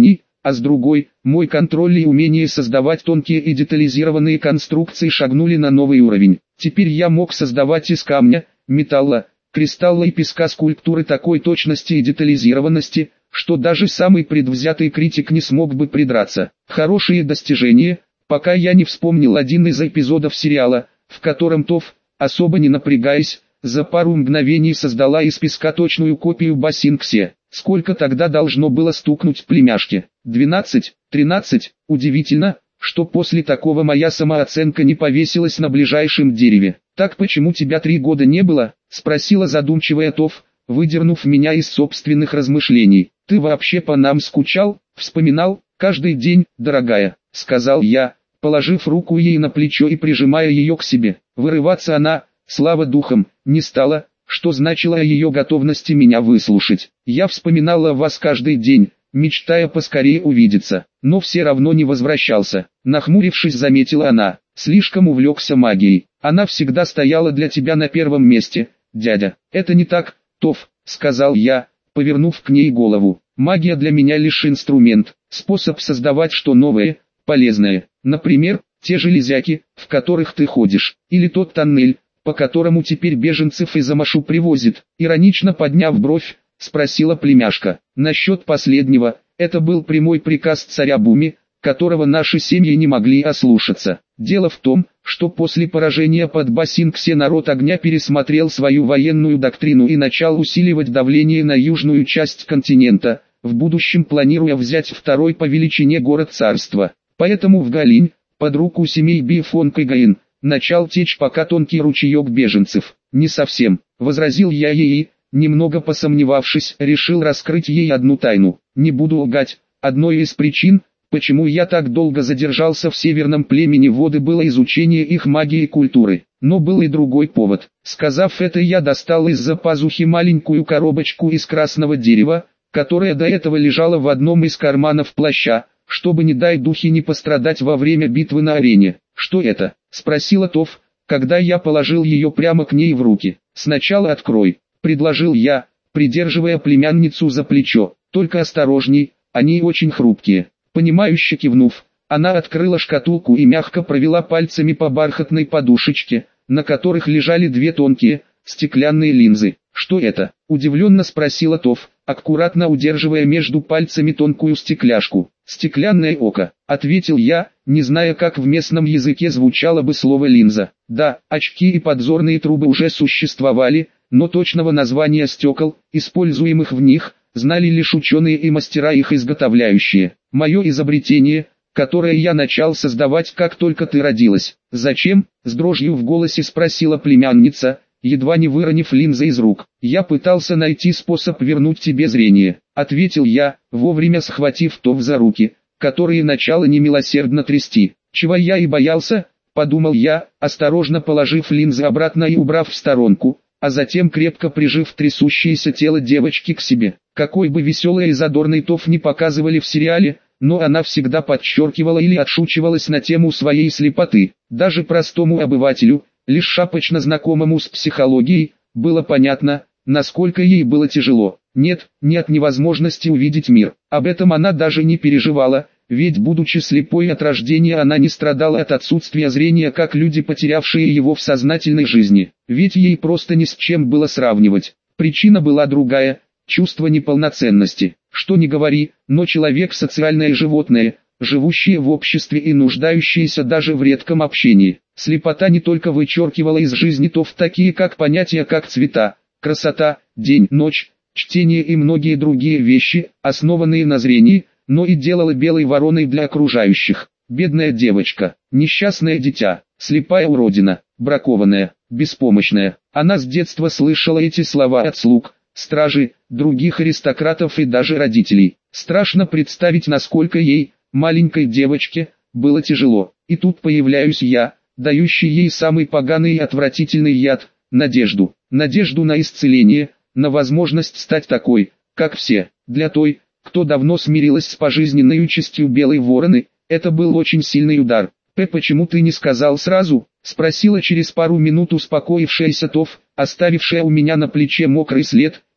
а с другой, мой контроль и умение создавать тонкие и детализированные конструкции шагнули на новый уровень. Теперь я мог создавать из камня, металла, кристалла и песка скульптуры такой точности и детализированности, что даже самый предвзятый критик не смог бы придраться. Хорошие достижения, пока я не вспомнил один из эпизодов сериала, в котором Тофф, особо не напрягаясь, за пару мгновений создала из песка точную копию Басинксе. Сколько тогда должно было стукнуть племяшке? двенадцать, тринадцать. Удивительно, что после такого моя самооценка не повесилась на ближайшем дереве. «Так почему тебя три года не было?» — спросила задумчивая Тофф, выдернув меня из собственных размышлений. «Ты вообще по нам скучал, вспоминал, каждый день, дорогая?» — сказал я, положив руку ей на плечо и прижимая ее к себе. Вырываться она, слава духом, не стала, что значило о ее готовности меня выслушать. Я вспоминала вас каждый день, мечтая поскорее увидеться, но все равно не возвращался. Нахмурившись, заметила она, слишком увлекся магией. Она всегда стояла для тебя на первом месте, дядя. Это не так, Тофф, сказал я, повернув к ней голову. Магия для меня лишь инструмент, способ создавать что новое, полезное. Например, те железяки, в которых ты ходишь, или тот тоннель, по которому теперь беженцев из Амашу привозит. Иронично подняв бровь, спросила племяшка. Насчет последнего, это был прямой приказ царя Буми, которого наши семьи не могли ослушаться. Дело в том, что после поражения под Басинксе народ огня пересмотрел свою военную доктрину и начал усиливать давление на южную часть континента, в будущем планируя взять второй по величине город царства. Поэтому в Галинь, под руку семей Би фон Кайгаин, начал течь пока тонкий ручеек беженцев. «Не совсем», — возразил я ей, немного посомневавшись, решил раскрыть ей одну тайну. Не буду лгать, одной из причин, почему я так долго задержался в северном племени воды, было изучение их магии и культуры. Но был и другой повод. Сказав это, я достал из-за пазухи маленькую коробочку из красного дерева, которая до этого лежала в одном из карманов плаща, чтобы, не дай духи, не пострадать во время битвы на арене. «Что это?» — спросила Тофф, когда я положил ее прямо к ней в руки. «Сначала открой», — предложил я, придерживая племянницу за плечо. «Только осторожней, они очень хрупкие». Понимающе кивнув, она открыла шкатулку и мягко провела пальцами по бархатной подушечке, на которых лежали две тонкие, стеклянные линзы. «Что это?» — удивленно спросила Тофф, аккуратно удерживая между пальцами тонкую стекляшку. «Стеклянное око», — ответил я, не зная, как в местном языке звучало бы слово «линза». Да, очки и подзорные трубы уже существовали, но точного названия стекол, используемых в них, знали лишь ученые и мастера их изготовляющие. Мое изобретение, которое я начал создавать, как только ты родилась. «Зачем?» — с дрожью в голосе спросила племянница, едва не выронив линзы из рук. «Я пытался найти способ вернуть тебе зрение», — ответил я, вовремя схватив Тофф за руки, которые начало немилосердно трясти. «Чего я и боялся», — подумал я, осторожно положив линзы обратно и убрав в сторонку, а затем крепко прижив трясущееся тело девочки к себе. Какой бы веселой и задорной Тофф не показывали в сериале, но она всегда подчеркивала или отшучивалась на тему своей слепоты. Даже простому обывателю, лишь шапочно знакомому с психологией, было понятно, насколько ей было тяжело. Нет, не от невозможности увидеть мир. Об этом она даже не переживала, ведь будучи слепой от рождения, она не страдала от отсутствия зрения, как люди, потерявшие его в сознательной жизни. Ведь ей просто ни с чем было сравнивать. Причина была другая – чувство неполноценности. Что ни говори, но человек – социальное животное, живущее в обществе и нуждающееся даже в редком общении. Слепота не только вычеркивала из жизни Тофф такие как понятия, как цвета, красота, день, ночь, чтение и многие другие вещи, основанные на зрении, но и делала белой вороной для окружающих. Бедная девочка, несчастное дитя, слепая уродина, бракованная, беспомощная. Она с детства слышала эти слова от слуг, стражи, других аристократов и даже родителей. Страшно представить, насколько ей, маленькой девочке, было тяжело. И тут появляюсь я, дающий ей самый поганый и отвратительный яд – надежду. Надежду на исцеление, на возможность стать такой, как все. Для той, кто давно смирилась с пожизненной участью белой вороны, это был очень сильный удар. «П, почему ты не сказал сразу?» – спросила через пару минут успокоившаяся Тофф, оставившая у меня на плече мокрый след,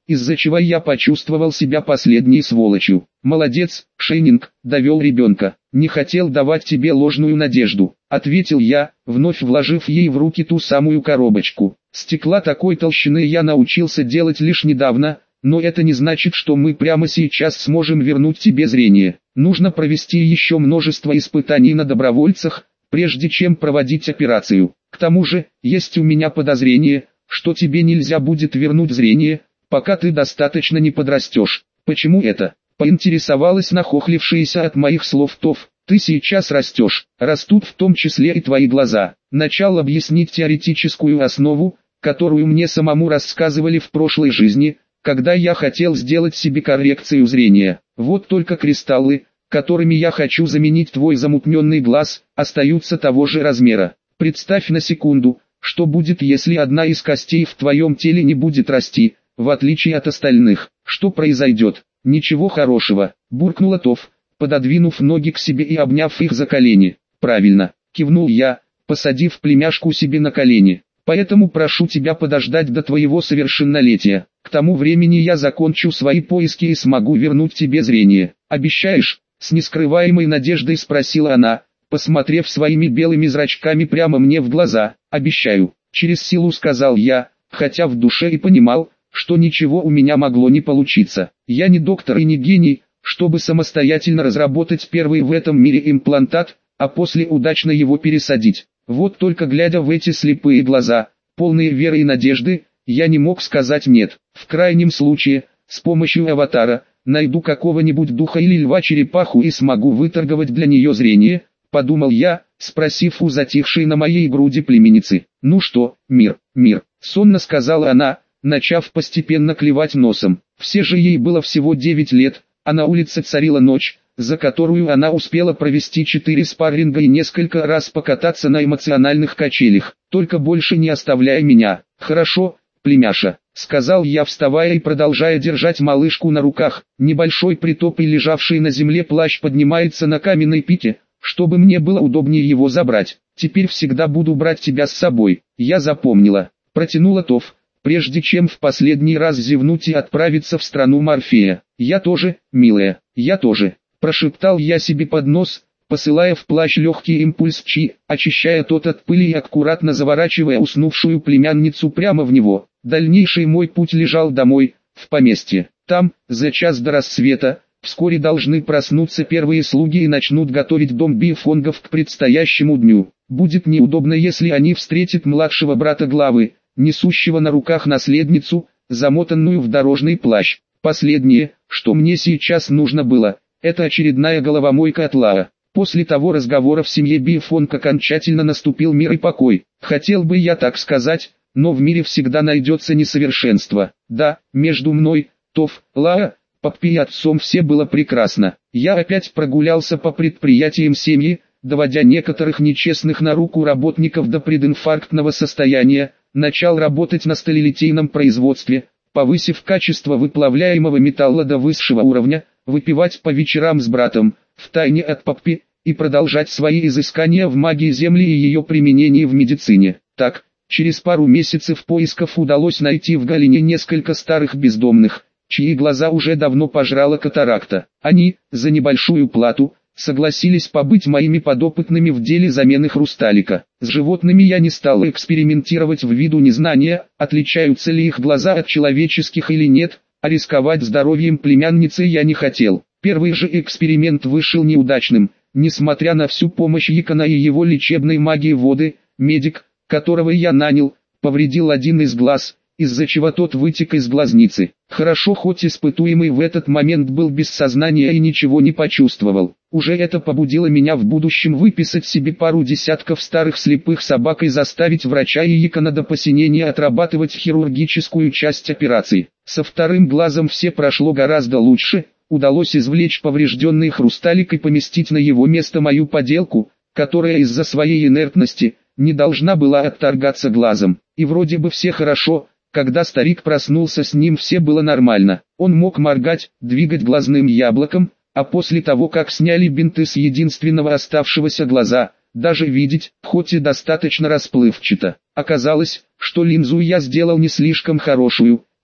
из-за чего я почувствовал себя последней сволочью. Молодец, Шейнинг, довел ребенка. Не хотел давать тебе ложную надежду, ответил я, вновь вложив ей в руки ту самую коробочку. Стекла такой толщины я научился делать лишь недавно, но это не значит, что мы прямо сейчас сможем вернуть тебе зрение. Нужно провести еще множество испытаний на добровольцах, прежде чем проводить операцию. К тому же, есть у меня подозрение, что тебе нельзя будет вернуть зрение, пока ты достаточно не подрастешь. Почему это? Поинтересовалась нахохлившаяся от моих слов Тоф. Ты сейчас растешь, растут в том числе и твои глаза. Начал объяснить теоретическую основу, которую мне самому рассказывали в прошлой жизни, когда я хотел сделать себе коррекцию зрения. Вот только кристаллы, которыми я хочу заменить твой замутненный глаз, остаются того же размера. Представь на секунду, что будет, если одна из костей в твоем теле не будет расти, в отличие от остальных. Что произойдет? Ничего хорошего, буркнула Тоф, пододвинув ноги к себе и обняв их за колени. Правильно, кивнул я, посадив племяшку себе на колени. Поэтому прошу тебя подождать до твоего совершеннолетия. К тому времени я закончу свои поиски и смогу вернуть тебе зрение. Обещаешь? С нескрываемой надеждой спросила она, посмотрев своими белыми зрачками прямо мне в глаза. Обещаю, через силу сказал я, хотя в душе и понимал, что ничего у меня могло не получиться. Я не доктор и не гений, чтобы самостоятельно разработать первый в этом мире имплантат, а после удачно его пересадить. Вот только глядя в эти слепые глаза, полные веры и надежды, я не мог сказать нет. В крайнем случае, с помощью аватара, найду какого-нибудь духа или льва-черепаху и смогу выторговать для нее зрение, подумал я, спросив у затихшей на моей груди племянницы. Ну что, мир, мир, сонно сказала она, начав постепенно клевать носом. Все же ей было всего девять лет, а на улице царила ночь, за которую она успела провести четыре спарринга и несколько раз покататься на эмоциональных качелях. Только больше не оставляй меня. Хорошо, племяша, сказал я, вставая и продолжая держать малышку на руках. Небольшой притоп и лежавший на земле плащ поднимается на каменной пике, чтобы мне было удобнее его забрать. Теперь всегда буду брать тебя с собой. Я запомнила. Протянула Тоф, прежде чем в последний раз зевнуть и отправиться в страну Морфея. Я тоже, милая, я тоже. Прошептал я себе под нос, посылая в плащ легкий импульс чи, очищая тот от пыли и аккуратно заворачивая уснувшую племянницу прямо в него. Дальнейший мой путь лежал домой, в поместье. Там, за час до рассвета, вскоре должны проснуться первые слуги и начнут готовить дом Бифонгов к предстоящему дню. Будет неудобно, если они встретят младшего брата главы, несущего на руках наследницу, замотанную в дорожный плащ. Последнее, что мне сейчас нужно было, это очередная головомойка от Лаа. После того разговора в семье Бифонг окончательно наступил мир и покой. Хотел бы я так сказать, но в мире всегда найдется несовершенство. Да, между мной, Тоф, Лаа, Паппи и отцом все было прекрасно. Я опять прогулялся по предприятиям семьи, доводя некоторых нечестных на руку работников до прединфарктного состояния, начал работать на сталелитейном производстве, повысив качество выплавляемого металла до высшего уровня, выпивать по вечерам с братом, втайне от Паппи, и продолжать свои изыскания в магии Земли и ее применении в медицине. Так, через пару месяцев поисков удалось найти в Галине несколько старых бездомных, чьи глаза уже давно пожрала катаракта. Они, за небольшую плату, согласились побыть моими подопытными в деле замены хрусталика. С животными я не стал экспериментировать ввиду незнания, отличаются ли их глаза от человеческих или нет, а рисковать здоровьем племянницы я не хотел. Первый же эксперимент вышел неудачным, несмотря на всю помощь Якона и его лечебной магии воды. Медик, которого я нанял, повредил один из глаз, из-за чего тот вытек из глазницы. Хорошо, хоть испытуемый в этот момент был без сознания и ничего не почувствовал. Уже это побудило меня в будущем выписать себе пару десятков старых слепых собак и заставить врача и Якона до посинения отрабатывать хирургическую часть операции. Со вторым глазом все прошло гораздо лучше, удалось извлечь поврежденный хрусталик и поместить на его место мою поделку, которая из-за своей инертности не должна была отторгаться глазом. И вроде бы все хорошо. Когда старик проснулся, с ним все было нормально. Он мог моргать, двигать глазным яблоком, а после того, как сняли бинты с единственного оставшегося глаза, даже видеть, хоть и достаточно расплывчато. Оказалось, что линзу я сделал не слишком хорошую,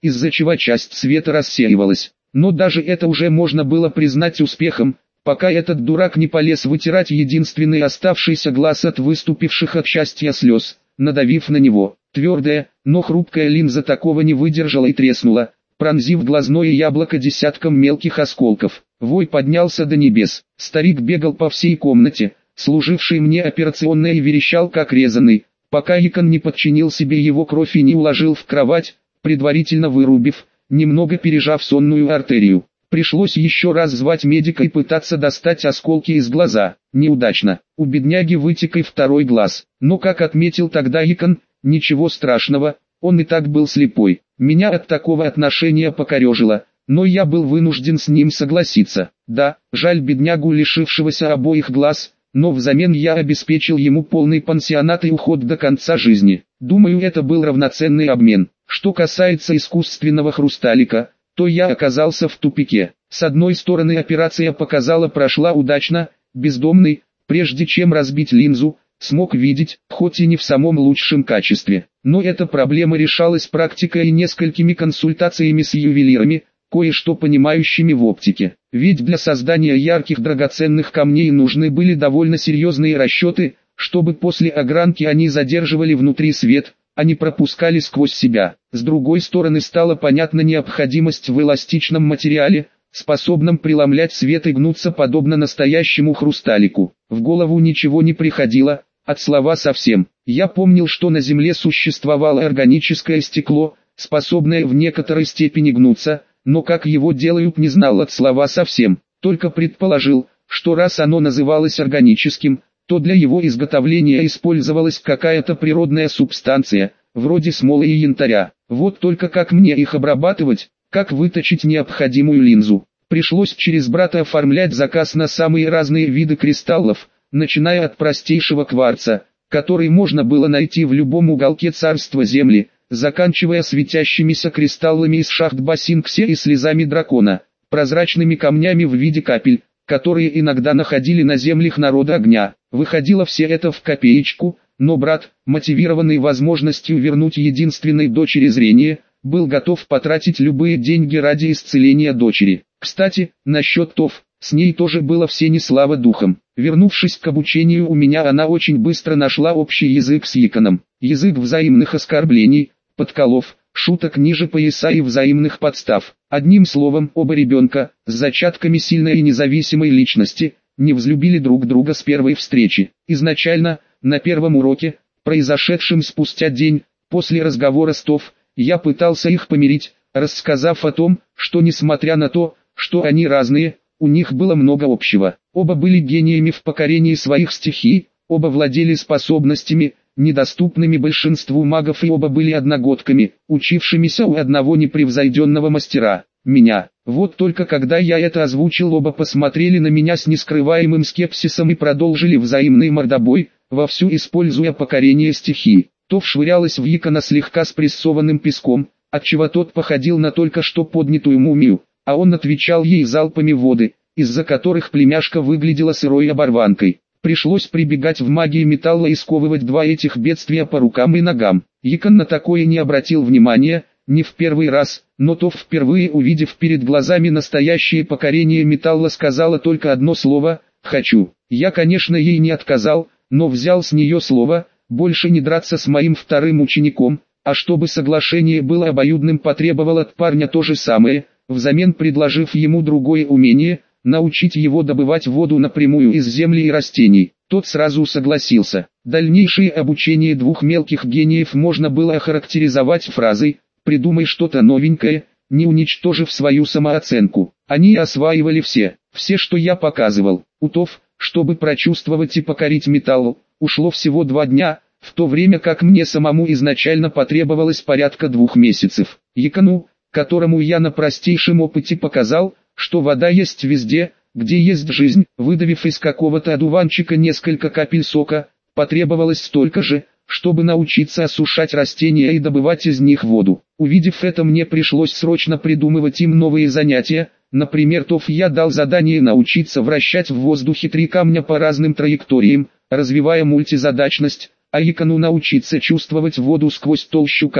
из-за чего часть света рассеивалась. Но даже это уже можно было признать успехом, пока этот дурак не полез вытирать единственный оставшийся глаз от выступивших от счастья слез, надавив на него. Твердая, но хрупкая линза такого не выдержала и треснула, пронзив глазное яблоко десятком мелких осколков. Вой поднялся до небес. Старик бегал по всей комнате, служившей мне операционной, и верещал как резаный, пока Икон не подчинил себе его кровь и не уложил в кровать, предварительно вырубив, немного пережав сонную артерию. Пришлось еще раз звать медика и пытаться достать осколки из глаза. Неудачно. У бедняги вытек и второй глаз. Но, как отметил тогда Икон, ничего страшного, он и так был слепой. Меня от такого отношения покорежило, но я был вынужден с ним согласиться. Да, жаль беднягу, лишившегося обоих глаз, но взамен я обеспечил ему полный пансионат и уход до конца жизни. Думаю, это был равноценный обмен. Что касается искусственного хрусталика, то я оказался в тупике. С одной стороны, операция показала прошла удачно, бездомный, прежде чем разбить линзу, смог видеть, хоть и не в самом лучшем качестве. Но эта проблема решалась практикой и несколькими консультациями с ювелирами, кое-что понимающими в оптике. Ведь для создания ярких драгоценных камней нужны были довольно серьезные расчеты, чтобы после огранки они задерживали внутри свет, а не пропускали сквозь себя. С другой стороны, стала понятна необходимость в эластичном материале, способном преломлять свет и гнуться подобно настоящему хрусталику. В голову ничего не приходило, от слова совсем. Я помнил, что на Земле существовало органическое стекло, способное в некоторой степени гнуться, но как его делают, не знал от слова совсем. Только предположил, что раз оно называлось органическим, то для его изготовления использовалась какая-то природная субстанция, вроде смолы и янтаря. Вот только как мне их обрабатывать, как выточить необходимую линзу. Пришлось через брата оформлять заказ на самые разные виды кристаллов, начиная от простейшего кварца, который можно было найти в любом уголке царства Земли, заканчивая светящимися кристаллами из шахт Басинксе и слезами дракона, прозрачными камнями в виде капель, которые иногда находили на землях народа огня. Выходило все это в копеечку, но брат, мотивированный возможностью вернуть единственной дочери зрение, был готов потратить любые деньги ради исцеления дочери. Кстати, насчет Тоф, с ней тоже было все не слава духом. Вернувшись к обучению у меня, она очень быстро нашла общий язык с Иконом. Язык взаимных оскорблений, подколов, шуток ниже пояса и взаимных подстав. Одним словом, оба ребенка, с зачатками сильной и независимой личности, не взлюбили друг друга с первой встречи. Изначально, на первом уроке, произошедшем спустя день, после разговора с Тоф, я пытался их помирить, рассказав о том, что несмотря на то, что они разные, у них было много общего. Оба были гениями в покорении своих стихий, оба владели способностями, недоступными большинству магов, и оба были одногодками, учившимися у одного непревзойденного мастера, меня. Вот только когда я это озвучил, оба посмотрели на меня с нескрываемым скепсисом и продолжили взаимный мордобой, вовсю используя покорение стихии. Тоф швырялась в Икона слегка спрессованным песком, отчего тот походил на только что поднятую мумию, а он отвечал ей залпами воды, из-за которых племяшка выглядела сырой оборванкой. Пришлось прибегать в магии металла и сковывать два этих бедствия по рукам и ногам. Икон на такое не обратил внимания, не в первый раз, но Тоф, впервые увидев перед глазами настоящее покорение металла, сказала только одно слово «хочу». Я, конечно, ей не отказал, но взял с нее слово больше не драться с моим вторым учеником, а чтобы соглашение было обоюдным, потребовал от парня то же самое, взамен предложив ему другое умение – научить его добывать воду напрямую из земли и растений. Тот сразу согласился. Дальнейшее обучение двух мелких гениев можно было охарактеризовать фразой «придумай что-то новенькое», не уничтожив свою самооценку. Они осваивали все, все, что я показывал. У Тоф, чтобы прочувствовать и покорить металл, ушло всего два дня, в то время как мне самому изначально потребовалось порядка двух месяцев. Икону, которому я на простейшем опыте показал, что вода есть везде, где есть жизнь, выдавив из какого-то одуванчика несколько капель сока, потребовалось столько же, чтобы научиться осушать растения и добывать из них воду. Увидев это, мне пришлось срочно придумывать им новые занятия. Например, Тоф я дал задание научиться вращать в воздухе три камня по разным траекториям, развивая мультизадачность, а Икону научиться чувствовать воду сквозь толщу камня,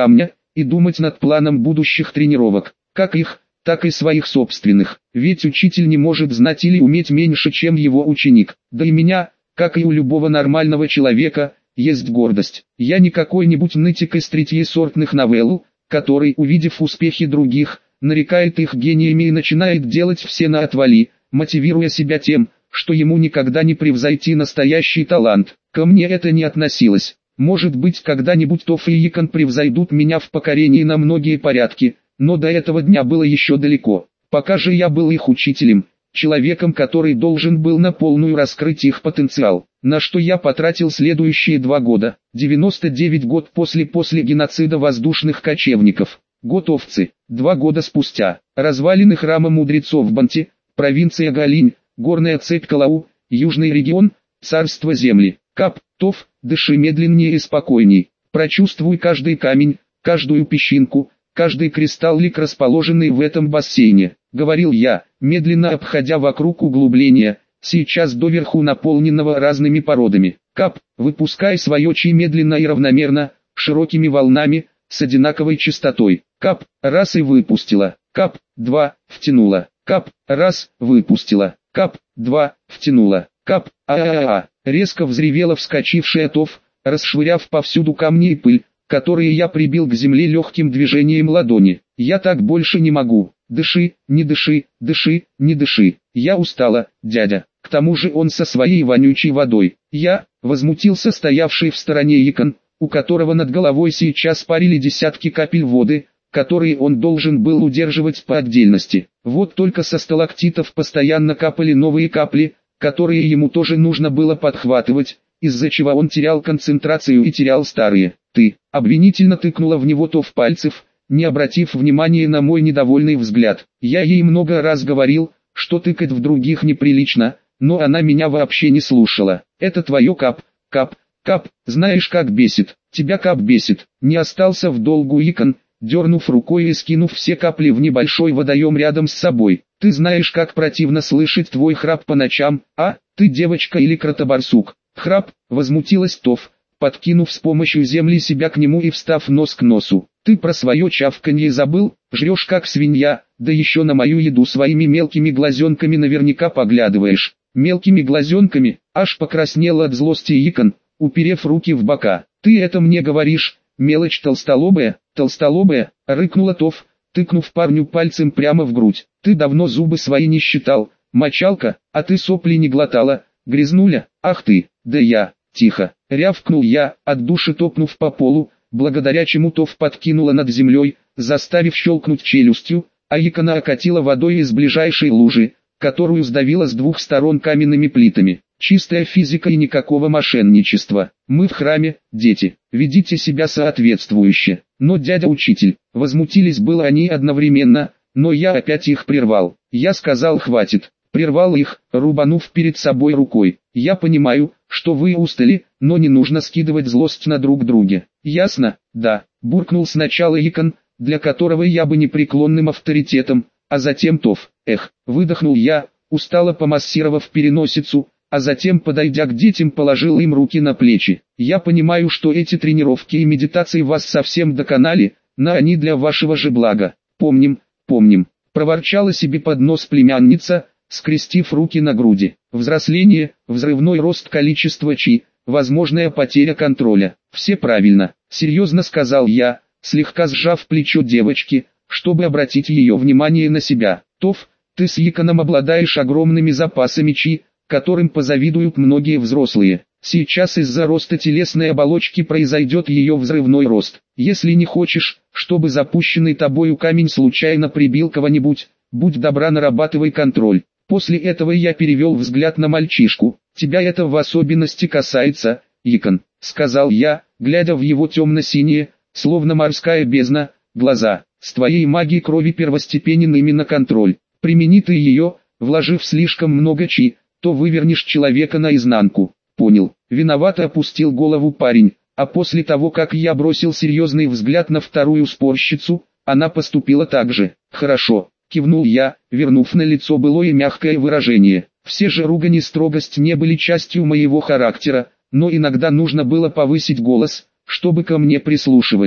и думать над планом будущих тренировок, как их, так и своих собственных. Ведь учитель не может знать или уметь меньше, чем его ученик. Да и меня, как и у любого нормального человека, есть гордость. Я не какой-нибудь нытик из третьесортных новелл, который, увидев успехи других, нарекает их гениями и начинает делать все на отвали, мотивируя себя тем, что ему никогда не превзойти настоящий талант. Ко мне это не относилось. Может быть, когда-нибудь Тоф и Йикон превзойдут меня в покорении на многие порядки, но до этого дня было еще далеко. Пока же я был их учителем, человеком, который должен был на полную раскрыть их потенциал, на что я потратил следующие два года. девяносто девятый год после после геноцида воздушных кочевников. Год овцы. Два года спустя. Развалины храма мудрецов в Банте, провинция Галинь, горная цепь Калау, южный регион, царство земли. Кап, Тоф, дыши медленнее и спокойней. Прочувствуй каждый камень, каждую песчинку, каждый кристаллик, расположенный в этом бассейне, говорил я, медленно обходя вокруг углубления, сейчас доверху наполненного разными породами. Кап, выпускай свое чи медленно и равномерно, широкими волнами, с одинаковой частотой. Кап, раз и выпустила. Кап, два, втянула. Кап, раз, выпустила. Кап, два, втянула. Кап, а-а-а, резко взревела вскочившая Тоф, расшвыряв повсюду камни и пыль, которые я прибил к земле легким движением ладони. Я так больше не могу. Дыши, не дыши, дыши, не дыши. Я устала, дядя. К тому же он со своей вонючей водой. Я, возмутился стоявший в стороне Йикон, у которого над головой сейчас парили десятки капель воды, которые он должен был удерживать по отдельности. Вот только со сталактитов постоянно капали новые капли, которые ему тоже нужно было подхватывать, из-за чего он терял концентрацию и терял старые. Ты, обвинительно тыкнула в него Тоф пальцев, не обратив внимания на мой недовольный взгляд. Я ей много раз говорил, что тыкать в других неприлично, но она меня вообще не слушала. Это твое Кап, Кап, Кап, знаешь как бесит, тебя Кап бесит. Не остался в долгу Йикон, дернув рукой и скинув все капли в небольшой водоем рядом с собой. Ты знаешь как противно слышать твой храп по ночам, а, ты девочка или кротобарсук? Храп, возмутилась Тоф, подкинув с помощью земли себя к нему и встав нос к носу. Ты про свое чавканье забыл, жрешь как свинья, да еще на мою еду своими мелкими глазенками наверняка поглядываешь. Мелкими глазенками, аж покраснела от злости Йикон, уперев руки в бока. Ты это мне говоришь, мелочь толстолобая, толстолобая, рыкнула Тоф, тыкнув парню пальцем прямо в грудь. Ты давно зубы свои не считал, мочалка, а ты сопли не глотала, грязнуля, ах ты, да я, тихо, рявкнул я, от души топнув по полу, благодаря чему Тоф подкинула над землей, заставив щелкнуть челюстью, а Йикона окатила водой из ближайшей лужи, которую сдавила с двух сторон каменными плитами. Чистая физика и никакого мошенничества. Мы в храме, дети, ведите себя соответствующе. Но дядя учитель, возмутились было они одновременно, но я опять их прервал. Я сказал хватит, прервал их, рубанув перед собой рукой. Я понимаю, что вы устали, но не нужно скидывать злость на друг друга. Ясно? Да, буркнул сначала Йикон, для которого я бы непреклонным авторитетом, а затем Тоф. Эх, выдохнул я, устало помассировав переносицу, а затем, подойдя к детям, положил им руки на плечи. Я понимаю, что эти тренировки и медитации вас совсем доконали, но они для вашего же блага. Помним, помним, проворчала себе под нос племянница, скрестив руки на груди. Взросление, взрывной рост количества чи, возможная потеря контроля. Все правильно, серьезно сказал я, слегка сжав плечо девочки, чтобы обратить ее внимание на себя. Тоф, ты с Йиконом обладаешь огромными запасами чи, которым позавидуют многие взрослые. Сейчас из-за роста телесной оболочки произойдет ее взрывной рост. Если не хочешь, чтобы запущенный тобою камень случайно прибил кого-нибудь, будь добра, нарабатывай контроль. После этого я перевел взгляд на мальчишку. Тебя это в особенности касается, Йикон, сказал я, глядя в его темно-синие, словно морская бездна, глаза. С твоей магией крови первостепенен именно контроль. Примени ты ее, вложив слишком много чи, то вывернешь человека наизнанку. Понял. Виновато опустил голову парень, а после того, как я бросил серьезный взгляд на вторую спорщицу, она поступила так же. Хорошо, кивнул я, вернув на лицо былое мягкое выражение. Все же ругань и строгость не были частью моего характера, но иногда нужно было повысить голос, чтобы ко мне прислушивались.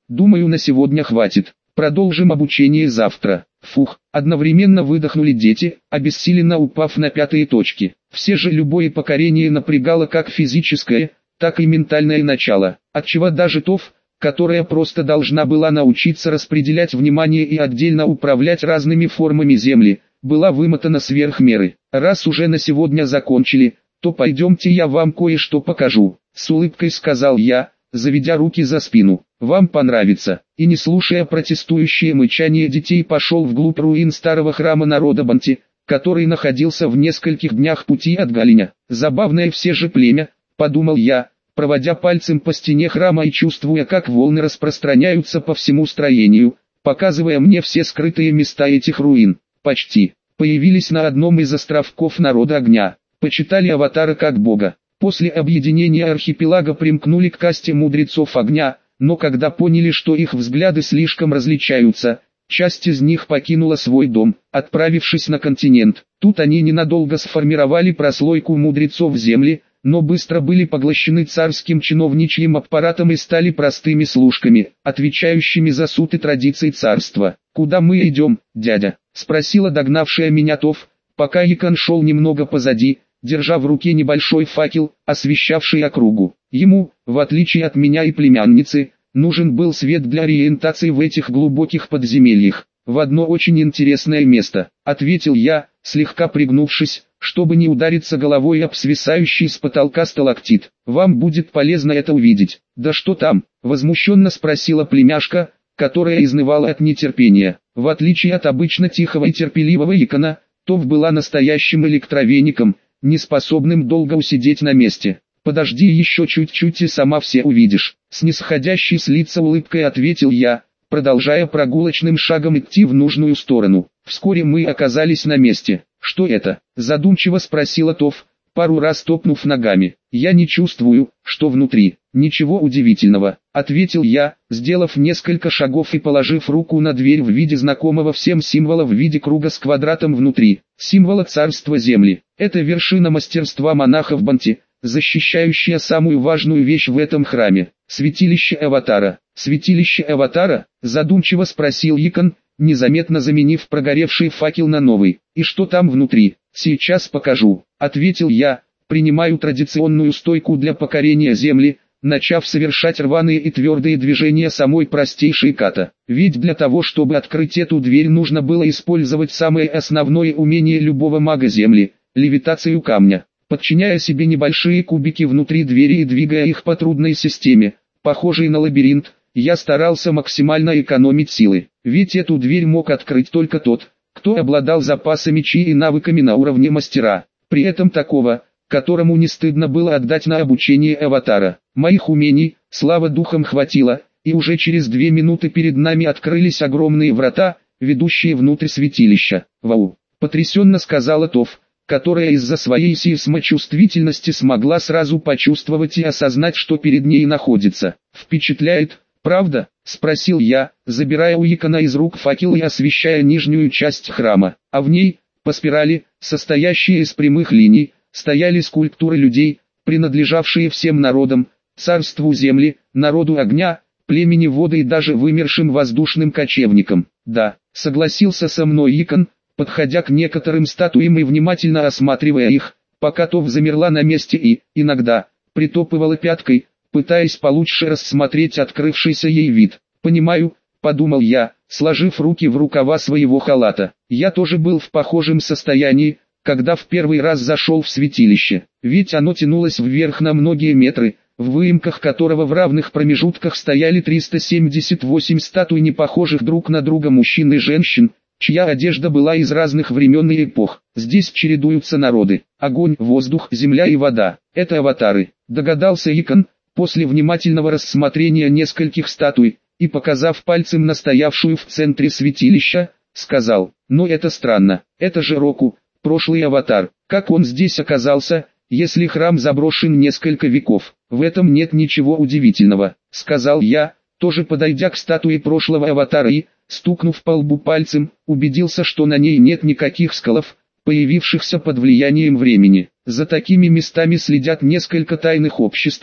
Думаю, на сегодня хватит. Продолжим обучение завтра. Фух, одновременно выдохнули дети, обессиленно упав на пятые точки. Все же любое покорение напрягало как физическое, так и ментальное начало, отчего даже Тов, которая просто должна была научиться распределять внимание и отдельно управлять разными формами земли, была вымотана сверх меры. Раз уже на сегодня закончили, то пойдемте я вам кое-что покажу, с улыбкой сказал я, заведя руки за спину. Вам понравится. И не слушая протестующее мычание детей, пошел вглубь руин старого храма народа Банти, который находился в нескольких днях пути от Галиня. Забавное все же племя, подумал я, проводя пальцем по стене храма и чувствуя, как волны распространяются по всему строению, показывая мне все скрытые места этих руин. Почти появились на одном из островков народа огня, почитали аватара как бога. После объединения архипелага примкнули к касте мудрецов огня, но когда поняли, что их взгляды слишком различаются, часть из них покинула свой дом, отправившись на континент. Тут они ненадолго сформировали прослойку мудрецов земли, но быстро были поглощены царским чиновничьим аппаратом и стали простыми служками, отвечающими за суд и традиции царства. «Куда мы идем, дядя?» — спросила догнавшая меня Тов, пока Якон шел немного позади, держа в руке небольшой факел, освещавший округу. Ему, в отличие от меня и племянницы, нужен был свет для ориентации в этих глубоких подземельях. «В одно очень интересное место», — ответил я, слегка пригнувшись, чтобы не удариться головой об свисающий с потолка сталактит. «Вам будет полезно это увидеть». «Да что там?» — возмущенно спросила племяшка, которая изнывала от нетерпения. В отличие от обычно тихого и терпеливого Якона, Тов была настоящим электровеником, не способным долго усидеть на месте. «Подожди еще чуть-чуть и сама все увидишь», — снисходящей с лица улыбкой ответил я, продолжая прогулочным шагом идти в нужную сторону. Вскоре мы оказались на месте. «Что это?» — задумчиво спросила Тов, пару раз топнув ногами. «Я не чувствую, что внутри». «Ничего удивительного», — ответил я, сделав несколько шагов и положив руку на дверь в виде знакомого всем символа в виде круга с квадратом внутри. Символа царства земли. Это вершина мастерства монахов Банти, защищающая самую важную вещь в этом храме. Святилище Аватара. Святилище Аватара? Задумчиво спросил Якон, незаметно заменив прогоревший факел на новый. «И что там внутри?» «Сейчас покажу», — ответил я, принимаю традиционную стойку для покорения земли, начав совершать рваные и твердые движения самой простейшей ката. Ведь для того, чтобы открыть эту дверь, нужно было использовать самое основное умение любого мага земли — левитацию камня. Подчиняя себе небольшие кубики внутри двери и двигая их по трудной системе, похожей на лабиринт, я старался максимально экономить силы. Ведь эту дверь мог открыть только тот, кто обладал запасами чи и навыками на уровне мастера. При этом такого, которому не стыдно было отдать на обучение аватара. Моих умений, слава духам, хватило, и уже через две минуты перед нами открылись огромные врата, ведущие внутрь святилища. «Вау!» — потрясенно сказала Тов, которая из-за своей сейсмочувствительности смогла сразу почувствовать и осознать, что перед ней находится. «Впечатляет, правда?» — спросил я, забирая у Якона из рук факел и освещая нижнюю часть храма. А в ней, по спирали, состоящей из прямых линий, стояли скульптуры людей, принадлежавшие всем народам, царству земли, народу огня, племени воды и даже вымершим воздушным кочевникам. «Да», — согласился со мной Якон, подходя к некоторым статуям и внимательно осматривая их, пока Тов замерла на месте и, иногда, притопывала пяткой, пытаясь получше рассмотреть открывшийся ей вид. «Понимаю», — подумал я, сложив руки в рукава своего халата. Я тоже был в похожем состоянии, когда в первый раз зашел в святилище, ведь оно тянулось вверх на многие метры, в выемках которого в равных промежутках стояли триста семьдесят восемь статуй непохожих друг на друга мужчин и женщин, чья одежда была из разных времен и эпох. Здесь чередуются народы: огонь, воздух, земля и вода. Это аватары, догадался Якон, после внимательного рассмотрения нескольких статуй, и показав пальцем на стоявшую в центре святилища, сказал: «Но это странно, это же Року, прошлый аватар. Как он здесь оказался, если храм заброшен несколько веков?» «В этом нет ничего удивительного», — сказал я, тоже подойдя к статуе прошлого аватара и, стукнув по лбу пальцем, убедился, что на ней нет никаких сколов, появившихся под влиянием времени. За такими местами следят несколько тайных обществ,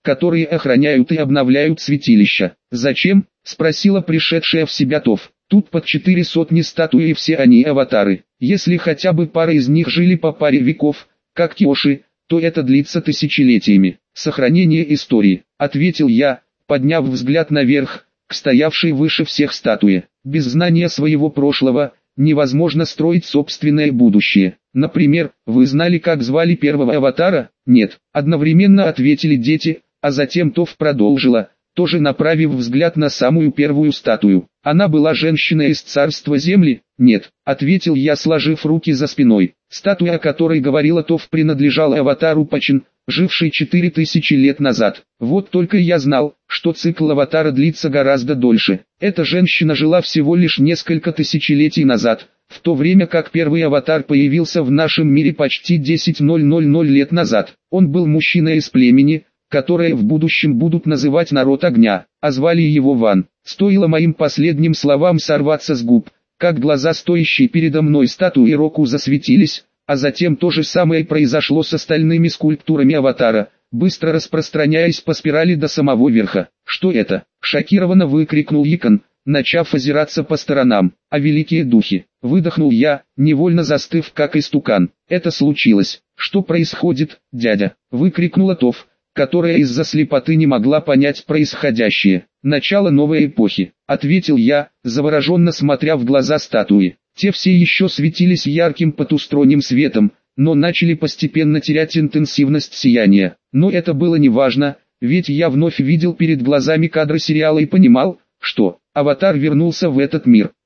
которые охраняют и обновляют святилища. «Зачем?» – спросила пришедшая в себя Тов. «Тут под четыре сотни статуи и все они аватары. Если хотя бы пара из них жили по паре веков, как Киоши, то это длится тысячелетиями. Сохранение истории», – ответил я, подняв взгляд наверх, к стоявшей выше всех статуе. «Без знания своего прошлого невозможно строить собственное будущее. Например, вы знали, как звали первого аватара?» «Нет», – одновременно ответили дети, а затем Тов продолжила, тоже направив взгляд на самую первую статую. «Она была женщиной из царства земли?» «Нет», — ответил я, сложив руки за спиной. Статуя, о которой говорила Тов, принадлежала аватару Пачин, живший четыре тысячи лет назад. Вот только я знал, что цикл аватара длится гораздо дольше. Эта женщина жила всего лишь несколько тысячелетий назад, в то время как первый аватар появился в нашем мире почти десять тысяч лет назад. Он был мужчиной из племени, которое в будущем будут называть народ огня, а звали его Ван. Стоило моим последним словам сорваться с губ, как глаза стоящей передо мной статуи Року засветились, а затем то же самое произошло с остальными скульптурами аватара, быстро распространяясь по спирали до самого верха. «Что это?» – шокированно выкрикнул Икон, начав озираться по сторонам. «А великие духи!» – выдохнул я, невольно застыв как истукан. «Это случилось. Что происходит, дядя?» – выкрикнула Тов, которая из-за слепоты не могла понять происходящее. «Начало новой эпохи», — ответил я, завороженно смотря в глаза статуи. Те все еще светились ярким потусторонним светом, но начали постепенно терять интенсивность сияния. Но это было неважно, ведь я вновь видел перед глазами кадры сериала и понимал, что «Аватар» вернулся в этот мир.